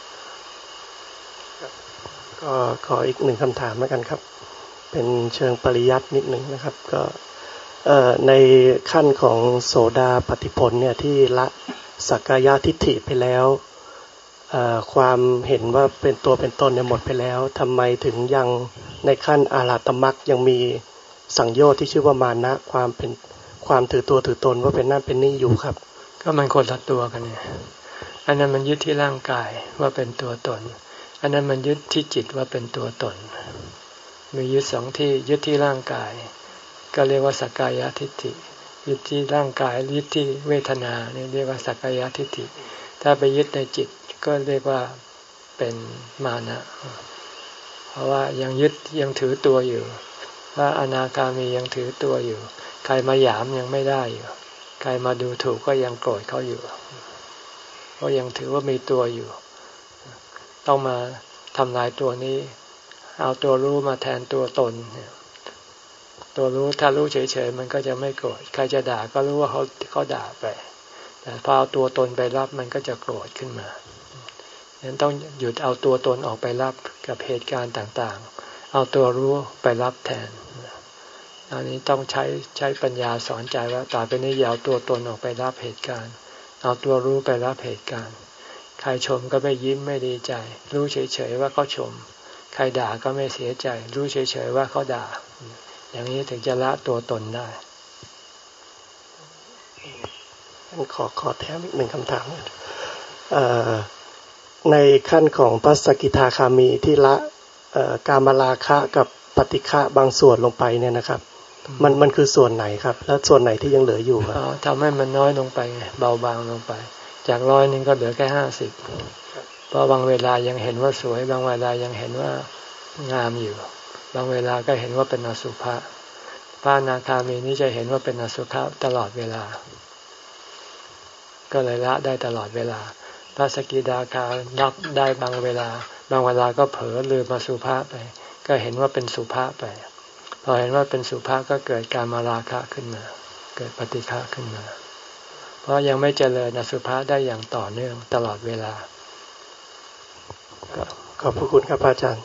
ก็ขออีกหนึ่งคำถามแล้วกันครับเป็นเชิงปริยัตินิดหนึ่งนะครับก็ในขั้นของโสดาปัตติผลเนี่ยที่ละสักกายทิฏฐิไปแล้วความเห็นว่าเป็นตัวเป็นตนเนี่ยหมดไปแล้วทำไมถึงยังในขั้นอาราตมรรคยังมีสังโยชน์ที่ชื่อว่ามานะความเป็นความถือตัวถือตนว่าเป็นนั่นเป็นนี่อยู่ครับก็มันคนละตัวกันเนี่ยอันนั้นมันยึดที่ร่างกายว่าเป็นตัวตนอันนั้นมันยึดที่จิตว่าเป็นตัวตนมียึดสองที่ยึดที่ร่างกายก็เรียกว่าสักกายทิฏฐิยึดที่ร่างกายยึดที่เวทนาเนี่ยเรียกว่าสักกายทิฏฐิถ้าไปยึดในจิตก็เรียกว่าเป็นมานะเพราะว่ายังยึดยังถือตัวอยู่ว่าอนาคามียังถือตัวอยู่ใครมาหยามยังไม่ได้อยู่ใครมาดูถูกก็ยังโกรธเขาอยู่เพราะยังถือว่ามีตัวอยู่ต้องมาทำลายตัวนี้เอาตัวรู้มาแทนตัวตนตัวรู้ถ้ารู้เฉยๆมันก็จะไม่โกรธใครจะด่าก็รู้ว่าเขาเขาด่าไปแต่พอเอาตัวตนไปรับมันก็จะโกรธขึ้นมาฉะนั้นต้องหยุดเอาตัวตนออกไปรับกับเหตุการณ์ต่างๆเอาตัวรู้ไปรับแทนอันนี้ต้องใช้ใช้ปัญญาสอนใจว่าต่อไปนี้อย่าเอาตัวตนออกไปรับเหตุการณ์เอาตัวรู้ไปรับเหตุการณ์ใครชมก็ไม่ยิ้มไม่ดีใจรู้เฉยๆว่าเขาชมใครด่าก็ไม่เสียใจรู้เฉยๆว่าเขาด่าอย่างนี้ถึงจะละตัวตนได้ขอขอแถมอีกหนึ่งคำถามในขั้นของพระสกิทาคามีที่ละกามราคะกับปฏิฆะบางส่วนลงไปเนี่ยนะครับมันมันคือส่วนไหนครับแล้วส่วนไหนที่ยังเหลืออยู่ครับทำให้มันน้อยลงไปไงเบาบางลงไปจากร้อยนึงก็เหลือแค่ห้าสิบเพราะบางเวลายังเห็นว่าสวยบางเวลายังเห็นว่างามอยู่บางเวลาก็เห็นว่าเป็นอสุภะพระอนาคามีนี้จะเห็นว่าเป็นอสุภะตลอดเวลาก็เลยละได้ตลอดเวลาพระสกิทาคารับได้บางเวลาบางเวลาก็เผลอลืมอสุภะไปก็เห็นว่าเป็นสุภะไปพอเห็นว่าเป็นสุภะก็เกิดกามราคะขึ้นมาเกิดปฏิฆะขึ้นมาเพราะยังไม่เจริญอสุภะได้อย่างต่อเนื่องตลอดเวลาขอบพระคุณครับอาจารย์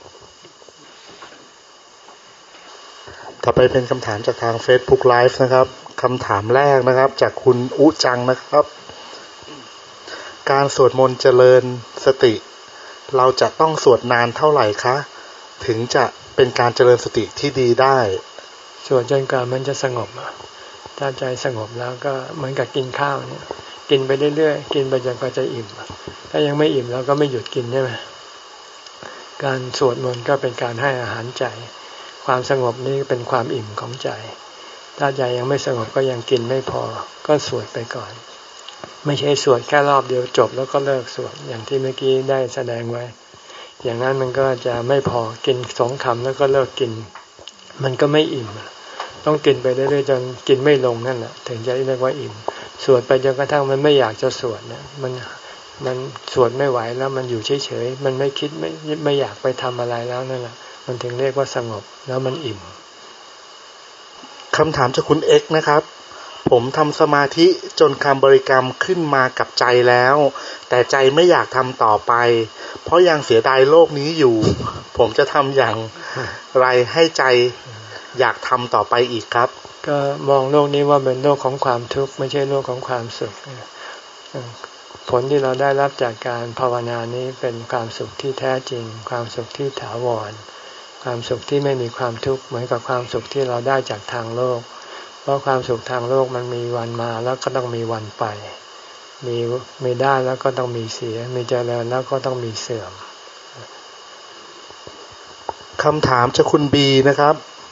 ต่อไปเป็นคำถามจากทาง Facebook Live นะครับคำถามแรกนะครับจากคุณอุจังนะครับการสวดมนต์เจริญสติเราจะต้องสวดนานเท่าไหร่คะถึงจะเป็นการเจริญสติที่ดีได้สวดจนกว่ามันจะสงบถ้าใจสงบแล้วก็เหมือนกับกินข้าวเนี่ยกินไปเรื่อยๆกินไปจนกว่าจะอิ่มถ้ายังไม่อิ่มเราก็ไม่หยุดกินใช่ไหมการสวดมนต์ก็เป็นการให้อาหารใจความสงบนี้เป็นความอิ่มของใจถ้าใจยังไม่สงบก็ยังกินไม่พอก็สวดไปก่อนไม่ใช่สวดแค่รอบเดียวจบแล้วก็เลิกสวดอย่างที่เมื่อกี้ได้แสดงไว้อย่างนั้นมันก็จะไม่พอกินสองคำแล้วก็เลิกกินมันก็ไม่อิ่มต้องกินไปเรื่อยๆจนกินไม่ลงนั่นแหละถึงจะเรียกว่าอิ่มสวดไปจนกระทั่งมันไม่อยากจะสวดเนี่ยมันมันสวดไม่ไหวแล้วมันอยู่เฉยๆมันไม่คิดไม่ไม่อยากไปทำอะไรแล้วนั่นแหละมันถึงเรียกว่าสงบแล้วมันอิ่มคำถามจากคุณเอ็กซ์นะครับผมทำสมาธิจนคำบริกรรมขึ้นมากับใจแล้วแต่ใจไม่อยากทำต่อไปเพราะยังเสียดายโลกนี้อยู่ผมจะทำอย่างไรให้ใจอยากทำต่อไปอีกครับก็มองโลกนี้ว่าเป็นโลกของความทุกข์ไม่ใช่โลกของความสุขผลที่เราได้รับจากการภาวนานี้เป็นความสุขที่แท้จริงความสุขที่ถาวรความสุขที่ไม่มีความทุกข์เหมือนกับความสุขที่เราได้จากทางโลกเพราะความสุขทางโลกมันมีวันมาแล้วก็ต้องมีวันไปมีมีได้แล้วก็ต้องมีเสียมีเจริญแล้วก็ต้องมีเสื่อมคำถามจากคุณบีนะครับ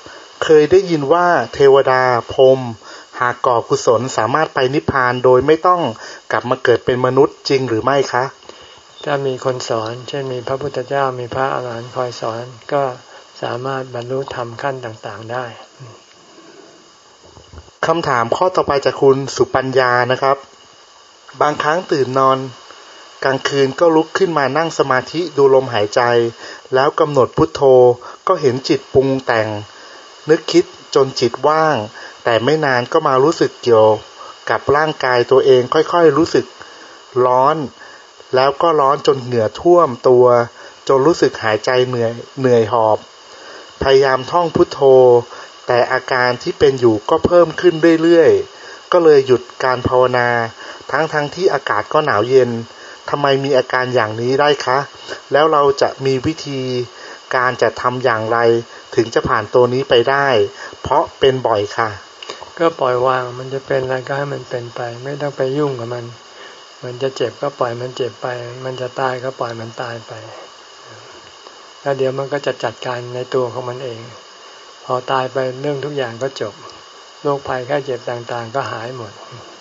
เคยได้ยินว่าเทวดาพรหมหากก่อกุศลสามารถไปนิพพานโดยไม่ต้องกลับมาเกิดเป็นมนุษย์จริงหรือไม่คะถ้ามีคนสอนเช่นมีพระพุทธเจ้ามีพระอาหารหันต์คอยสอนก็สามารถบรรลุธรรมขั้นต่างๆได้คำถามข้อต่อไปจากคุณสุปัญญานะครับบางครั้งตื่นนอนกลางคืนก็ลุกขึ้นมานั่งสมาธิดูลมหายใจแล้วกำหนดพุทโธก็เห็นจิตปรุงแต่งนึกคิดจนจิตว่างแต่ไม่นานก็มารู้สึกเกี่ยวกับร่างกายตัวเองค่อยๆรู้สึกร้อนแล้วก็ร้อนจนเหงื่อท่วมตัวจนรู้สึกหายใจเหนื่อยเหนื่อยหอบพยายามท่องพุทโธแต่อาการที่เป็นอยู่ก็เพิ่มขึ้นเรื่อยๆก็เลยหยุดการภาวนาทั้งๆ ท, ที่อากาศก็หนาวเย็นทำไมมีอาการอย่างนี้ได้คะแล้วเราจะมีวิธีการจะทำอย่างไรถึงจะผ่านตัวนี้ไปได้เพราะเป็นบ่อยค่ะก็ปล่อยวางมันจะเป็นอะไรก็ให้มันเป็นไปไม่ต้องไปยุ่งกับมันมันจะเจ็บก็ปล่อยมันเจ็บไปมันจะตายก็ปล่อยมันตายไปแล้วเดี๋ยวมันก็จะจัดการในตัวของมันเองพอตายไปเรื่องทุกอย่างก็จบโรคภัยแค่เจ็บต่างๆก็หายหมด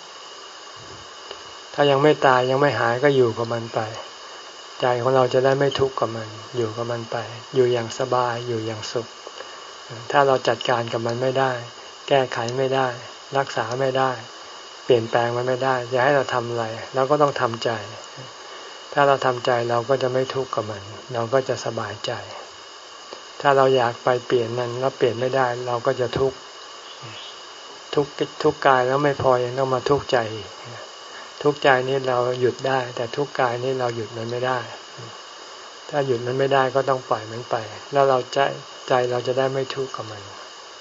ถ้ายังไม่ตายยังไม่หายก็อยู่กับมันไปใจของเราจะได้ไม่ทุกข์กับมันอยู่กับมันไปอยู่อย่างสบายอยู่อย่างสุขถ้าเราจัดการกับมันไม่ได้แก้ไขไม่ได้รักษาไม่ได้เปลี่ยนแปลงมันไม่ได้จะให้เราทำอะไรเราก็ต้องทำใจถ้าเราทำใจเราก็จะไม่ทุกข์กับมันเราก็จะสบายใจถ้าเราอยากไปเปลี่ยนมันแล้วเปลี่ยนไม่ได้เราก็จะทุกข์ทุกข์ทุกข์กายแล้วไม่พอยังต้องมาทุกข์ใจทุกข์ใจนี้เราหยุดได้แต่ทุกข์กายนี้เราหยุดมันไม่ได้ถ้าหยุดมันไม่ได้ก็ต้องปล่อยมันไปแล้วเราใจใจเราจะได้ไม่ทุกข์กับมัน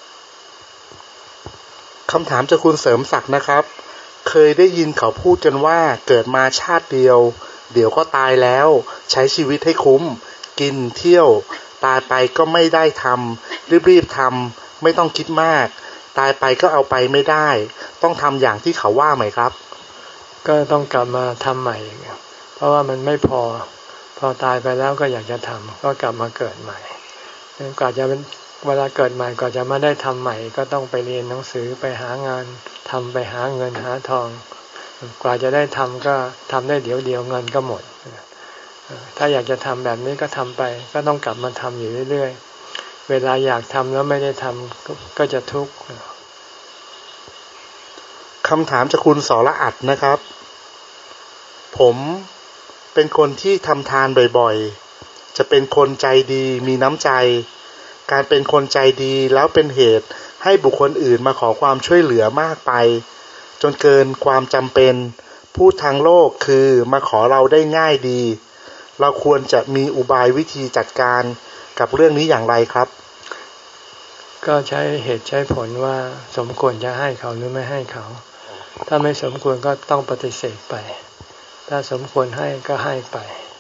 คำถามจากคุณเสริมศักดิ์นะครับเคยได้ยินเขาพูดกันว่าเกิดมาชาติเดียวเดี๋ยวก็ตายแล้วใช้ชีวิตให้คุ้มกินเที่ยวตายไปก็ไม่ได้ทำรีบๆทำไม่ต้องคิดมากตายไปก็เอาไปไม่ได้ต้องทำอย่างที่เขาว่าไหมครับก็ต้องกลับมาทำใหม่เพราะว่ามันไม่พอพอตายไปแล้วก็อยากจะทำก็กลับมาเกิดใหม่กว่าจะเป็นเวลาเกิดใหม่กว่าจะมาได้ทำใหม่ก็ต้องไปเรียนหนังสือไปหางานทำไปหาเงินหาทองกว่าจะได้ทำก็ทำได้เดี๋ยวเดียวเงินก็หมดถ้าอยากจะทำแบบนี้ก็ทำไปก็ต้องกลับมาทำอยู่เรื่อยๆเวลาอยากทำแล้วไม่ได้ทำก็จะทุกข์คำถามจากคุณสรอัตน์นะครับผมเป็นคนที่ทำทานบ่อยๆจะเป็นคนใจดีมีน้ำใจการเป็นคนใจดีแล้วเป็นเหตุให้บุคคลอื่นมาขอความช่วยเหลือมากไปจนเกินความจำเป็นพูดทางโลกคือมาขอเราได้ง่ายดีเราควรจะมีอุบายวิธีจัดการกับเรื่องนี้อย่างไรครับก็ใช้เหตุใช้ผลว่าสมควรจะให้เขาหรือไม่ให้เขาถ้าไม่สมควรก็ต้องปฏิเสธไปถ้าสมควรให้ก็ให้ไป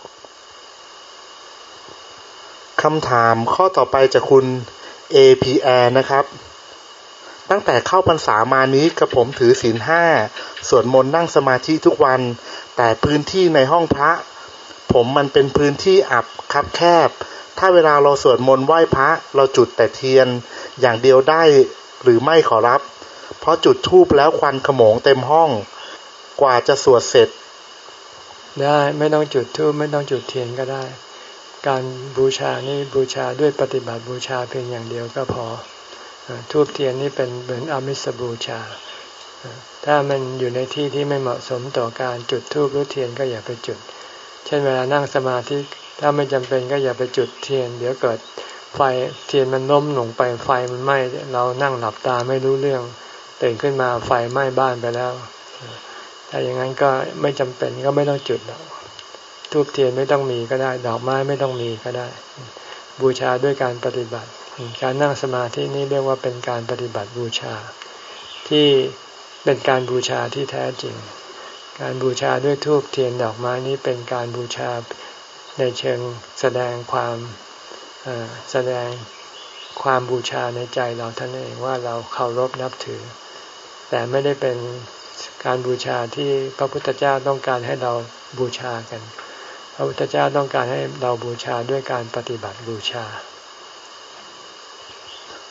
คำถามข้อต่อไปจากคุณ เอ พี แอร์ นะครับตั้งแต่เข้าพรรษามานี้กระผมถือศีลห้าสวดมนต์นั่งสมาธิทุกวันแต่พื้นที่ในห้องพระผมมันเป็นพื้นที่อับคับแคบถ้าเวลาเราสวดมนต์ไหว้พระเราจุดแต่เทียนอย่างเดียวได้หรือไม่ขอรับเพราะจุดธูปแล้วควันขโมงเต็มห้องกว่าจะสวดเสร็จได้ไม่ต้องจุดธูปไม่ต้องจุดเทียนก็ได้การบูชานี่บูชาด้วยปฏิบัติบูชาเพียงอย่างเดียวก็พอธูปเทียนนี่เป็นเหมือนอามิสบูชาถ้ามันอยู่ในที่ที่ไม่เหมาะสมต่อการจุดธูปหรือเทียนก็อย่าไปจุดเช่นเวลานั่งสมาธิถ้าไม่จำเป็นก็อย่าไปจุดเทียนเดี๋ยวเกิดไฟเทียนมันล้มลงไปไฟมันไหม้เรานั่งหลับตาไม่รู้เรื่องตื่นขึ้นมาไฟไหม้บ้านไปแล้วถ้าอย่างนั้นก็ไม่จำเป็นก็ไม่ต้องจุดหรอกธูปเทียนไม่ต้องมีก็ได้ดอกไม้ไม่ต้องมีก็ได้บูชาด้วยการปฏิบัติการนั่งสมาธินี่เรียกว่าเป็นการปฏิบัติบูชาที่เป็นการบูชาที่แท้จริงการบูชาด้วยธูปเทียนดอกไม้นี้เป็นการบูชาในเชิงแสดงความแสดงความบูชาในใจเราท่านเองว่าเราเคารพนับถือแต่ไม่ได้เป็นการบูชาที่พระพุทธเจ้าต้องการให้เราบูชากันพระพุทธเจ้าต้องการให้เราบูชาด้วยการปฏิบัติบูชา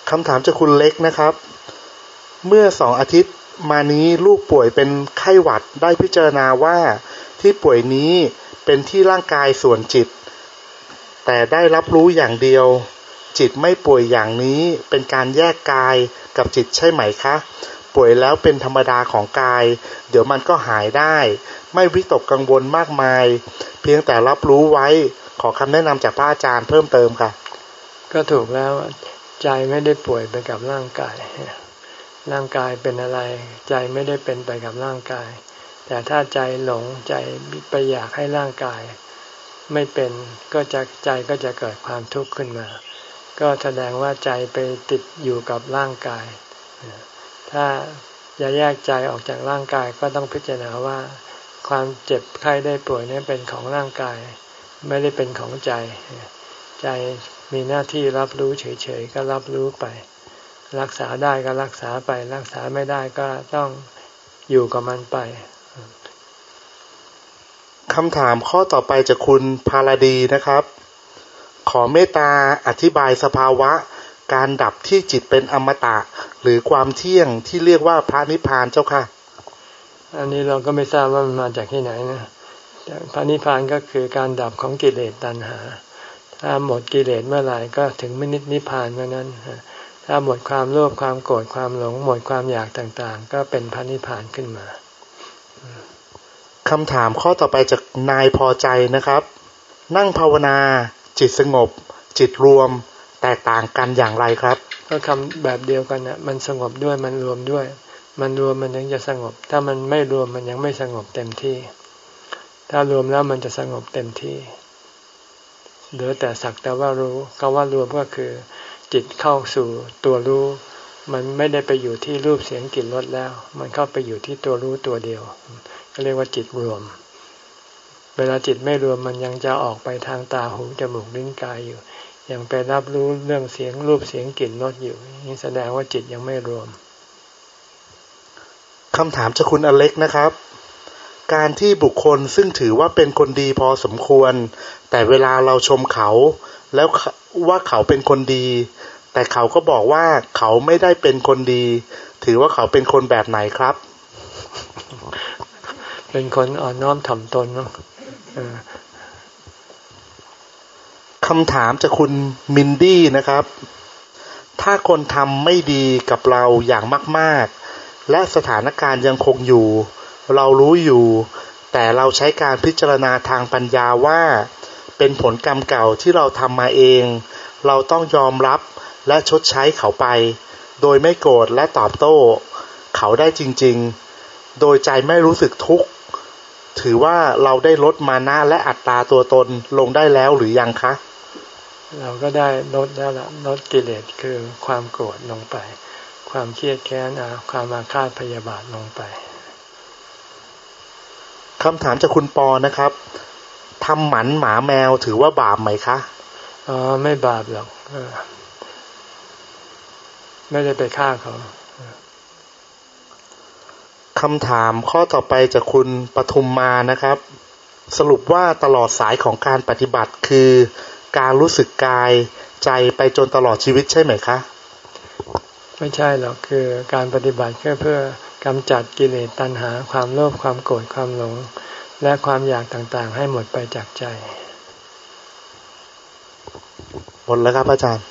คำถามจากคุณเล็กนะครับเมื่อสองอาทิตย์มานี้ลูกป่วยเป็นไข้หวัดได้พิจารณาว่าที่ป่วยนี้เป็นที่ร่างกายส่วนจิตแต่ได้รับรู้อย่างเดียวจิตไม่ป่วยอย่างนี้เป็นการแยกกายกับจิตใช่ไหมคะป่วยแล้วเป็นธรรมดาของกายเดี๋ยวมันก็หายได้ไม่วิตกกังวลมากมายเพียงแต่รับรู้ไว้ขอคำแนะนำจากพระอาจารย์เพิ่มเติมค่ะก็ถูกแล้วใจไม่ได้ป่วยไปกับร่างกายร่างกายเป็นอะไรใจไม่ได้เป็นไปกับร่างกายแต่ถ้าใจหลงใจไปอยากให้ร่างกายไม่เป็นก็จะใจก็จะเกิดความทุกข์ขึ้นมาก็แสดงว่าใจไปติดอยู่กับร่างกายถ้าจะแยกใจออกจากร่างกายก็ต้องพิจารณาว่าความเจ็บไข้ได้ป่วยนี้เป็นของร่างกายไม่ได้เป็นของใจใจมีหน้าที่รับรู้เฉยๆก็รับรู้ไปรักษาได้ก็รักษาไปรักษาไม่ได้ก็ต้องอยู่กับมันไปคำถามข้อต่อไปจากคุณพาราดีนะครับขอเมตตาอธิบายสภาวะการดับที่จิตเป็นอมตะหรือความเที่ยงที่เรียกว่าพระนิพพานเจ้าค่ะอันนี้เราก็ไม่ทราบว่ามันมาจากที่ไหนนะพระนิพพานก็คือการดับของกิเลสตัณหาถ้าหมดกิเลสเมื่อไหร่ก็ถึงนิพพานเมื่อนั้นถ้าหมดความโลภความโกรธความหลงหมดความอยากต่างๆก็เป็นพระนิพพานขึ้นมาคำถามข้อต่อไปจากนายพอใจนะครับนั่งภาวนาจิตสงบจิตรวมแตกต่างกันอย่างไรครับก็คำแบบเดียวกันนะมันสงบด้วยมันรวมด้วยมันรวมมันถึงจะสงบถ้ามันไม่รวมมันยังไม่สงบเต็มที่ถ้ารวมแล้วมันจะสงบเต็มที่เหลือแต่สักแต่ว่ารู้คำว่ารวมก็คือจิตเข้าสู่ตัวรู้มันไม่ได้ไปอยู่ที่รูปเสียงกลิ่นรสแล้วมันเข้าไปอยู่ที่ตัวรู้ตัวเดียวก็เรียกว่าจิตรวมเวลาจิตไม่รวมมันยังจะออกไปทางตาหูจมูกลิ้นกายอยู่ยังไปรับรู้เรื่องเสียงรูปเสียงกลิ่นรสอยู่นี่แสดงว่าจิตยังไม่รวมคำถามจากคุณอเล็กนะครับการที่บุคคลซึ่งถือว่าเป็นคนดีพอสมควรแต่เวลาเราชมเขาแล้วว่าเขาเป็นคนดีแต่เขาก็บอกว่าเขาไม่ได้เป็นคนดีถือว่าเขาเป็นคนแบบไหนครับเป็นคนอ่อนน้อมถ่อมตนเนาะคำถามจากคุณมินดี้นะครับถ้าคนทำไม่ดีกับเราอย่างมากๆและสถานการณ์ยังคงอยู่เรารู้อยู่แต่เราใช้การพิจารณาทางปัญญาว่าเป็นผลกรรมเก่าที่เราทำมาเองเราต้องยอมรับและชดใช้เขาไปโดยไม่โกรธและตอบโต้เขาได้จริงๆโดยใจไม่รู้สึกทุกข์ถือว่าเราได้ลดมานะและอัตตาตัวตนลงได้แล้วหรือยังคะเราก็ได้ลดแล้วล่ะลดกิเลสคือความโกรธลงไปความเครียดแค้นความอาฆาตพยาบาทลงไปคำถามจากคุณปอนะครับทำหมันหมาแมวถือว่าบาปไหมคะอ๋อไม่บาปหรอกไม่ได้ไปฆ่าเขาคำถามข้อต่อไปจากคุณปทุมมานะครับสรุปว่าตลอดสายของการปฏิบัติคือการรู้สึกกายใจไปจนตลอดชีวิตใช่ไหมคะไม่ใช่หรอกคือการปฏิบัติเพื่อกำจัดกิเลสตัณหาความโลภความโกรธความหลงและความอยากต่างๆให้หมดไปจากใจหมดแล้วครับอาจารย์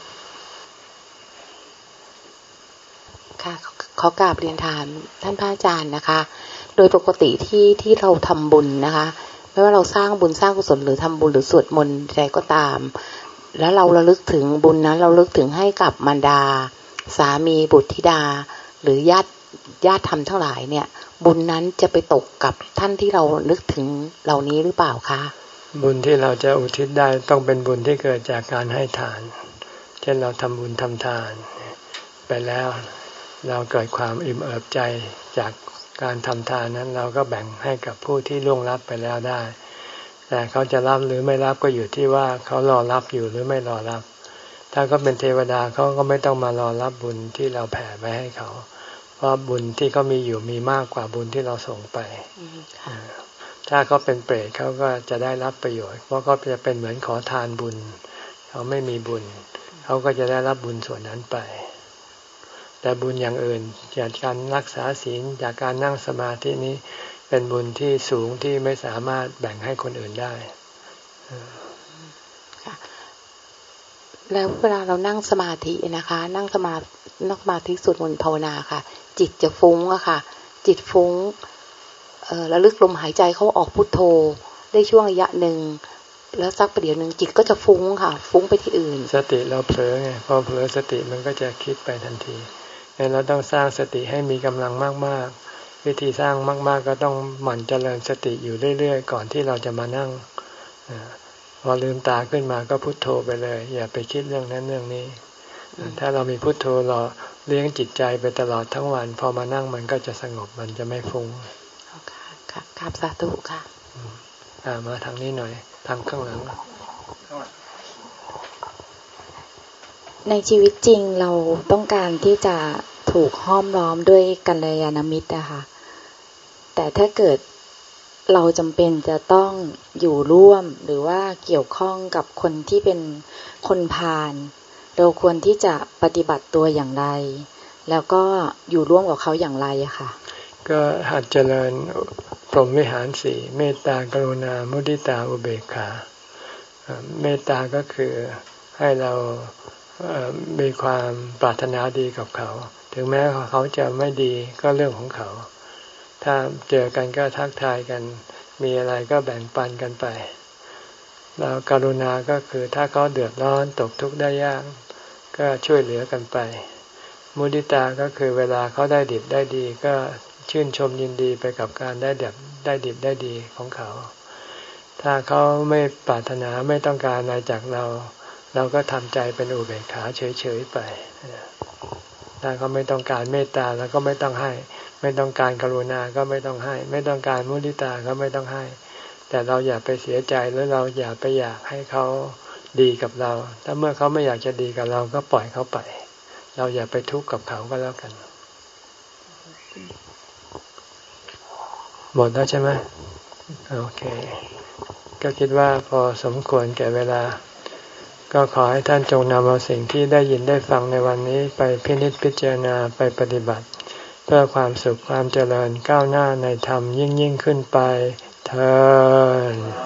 ค่ะขอกราบเรียนถามท่านพระอาจารย์นะคะโดยปกติที่ที่เราทำบุญนะคะไม่ว่าเราสร้างบุญสร้างกุศลหรือทำบุญหรือสวดมนต์ใดก็ตามแล้วเราระลึกถึงบุญนั้นเราระลึกถึงให้กับมารดาสามีบุตรธิดาหรือญาติญาติธรรมทั้งหลายเนี่ยบุญนั้นจะไปตกกับท่านที่เรานึกถึงเหล่านี้หรือเปล่าคะบุญที่เราจะอุทิศได้ต้องเป็นบุญที่เกิดจากการให้ทานเช่นเราทำบุญทำทานไปแล้วเราเกิดความอิ่มเอิบใจจากการทำทานนั้นเราก็แบ่งให้กับผู้ที่ล่วงลับไปแล้วได้แต่เขาจะรับหรือไม่รับก็อยู่ที่ว่าเขารอรับอยู่หรือไม่รอรับถ้าเขาเป็นเทวดาเขาก็ไม่ต้องมารอรับบุญที่เราแผ่ไปให้เขาเพราะบุญที่เขามีอยู่มีมากกว่าบุญที่เราส่งไปถ้าเขาเป็นเปรตเขาก็จะได้รับประโยชน์เพราะเขาจะเป็นเหมือนขอทานบุญเขาไม่มีบุญเขาก็จะได้รับบุญส่วนนั้นไปแต่บุญอย่างอื่นจากการรักษาศีลจากการนั่งสมาธินี้เป็นบุญที่สูงที่ไม่สามารถแบ่งให้คนอื่นได้แล้วเวลาเรานั่งสมาธินะคะนั่งสมานั่งสมาธิสวดมนต์ภาวนาค่ะจิตจะฟุ้งอะค่ะจิตฟุ้งเอ่อระลึกลมหายใจเขาออกพุทโธได้ช่วงระยะหนึ่งแล้วสักประเดี๋ยวหนึ่งจิตก็จะฟุ้งค่ะฟุ้งไปที่อื่นสติเราเผลอไงพอเผลอสติมันก็จะคิดไปทันทีงั้นเราต้องสร้างสติให้มีกำลังมากๆวิธีสร้างมากๆก็ต้องหมั่นเจริญสติอยู่เรื่อยๆก่อนที่เราจะมานั่งพอลืมตาขึ้นมาก็พุทโธไปเลยอย่าไปคิดเรื่องนั้นเรื่องนี้ถ้าเรามีพุทโธรอเลี้ยงจิตใจไปตลอดทั้งวันพอมานั่งมันก็จะสงบมันจะไม่ฟุ้งค่ะค่ะครับสาธุค่ะอ่ามาทางนี้หน่อยทางข้างหลังในชีวิตจริงเราต้องการที่จะถูกห้อมล้อมด้วยกัลยาณมิตรนะคะแต่ถ้าเกิดเราจำเป็นจะต้องอยู่ร่วมหรือว่าเกี่ยวข้องกับคนที่เป็นคนพาลเราควรที่จะปฏิบัติตัวอย่างไรแล้วก็อยู่ร่วมกับเขาอย่างไรอะค่ะก็หัดเจริญพรหมวิหารสี่เมตตากรุณามุทิตาอุเบกขาเมตตาก็คือให้เรามีความปรารถนาดีกับเขาถึงแม้เขาจะไม่ดีก็เรื่องของเขาถ้าเจอกันก็ทักทายกันมีอะไรก็แบ่งปันกันไปแล้วกรุณาก็คือถ้าเขาเดือดร้อนตกทุกข์ได้ยากก็ช่วยเหลือกันไปมุทิตาก็คือเวลาเขาได้ดิบได้ดีก็ชื่นชมยินดีไปกับการได้ดิบได้ดิบได้ดีของเขาถ้าเขาไม่ปรารถนาไม่ต้องการอะไรจากเราเราก็ทำใจเป็นอุเบกขาเฉยๆไปถ้าเขาไม่ต้องการเมตตาแล้วก็ไม่ต้องให้ไม่ต้องการกรุณาก็ไม่ต้องให้ไม่ต้องการมุทิตาก็ไม่ต้องให้แต่เราอย่าไปเสียใจหรือเราอย่าไปอยากให้เขาดีกับเราถ้าเมื่อเขาไม่อยากจะดีกับเราก็ปล่อยเขาไปเราอย่าไปทุกข์กับเขาก็แล้วกันหมดแล้วใช่ไหมโอเคก็คิดว่าพอสมควรแก่เวลาก็ขอให้ท่านจงนำเอาสิ่งที่ได้ยินได้ฟังในวันนี้ไปพินิจพิจารณาไปปฏิบัติเพื่อความสุขความเจริญก้าวหน้าในธรรมยิ่งยิ่งขึ้นไปเทอญ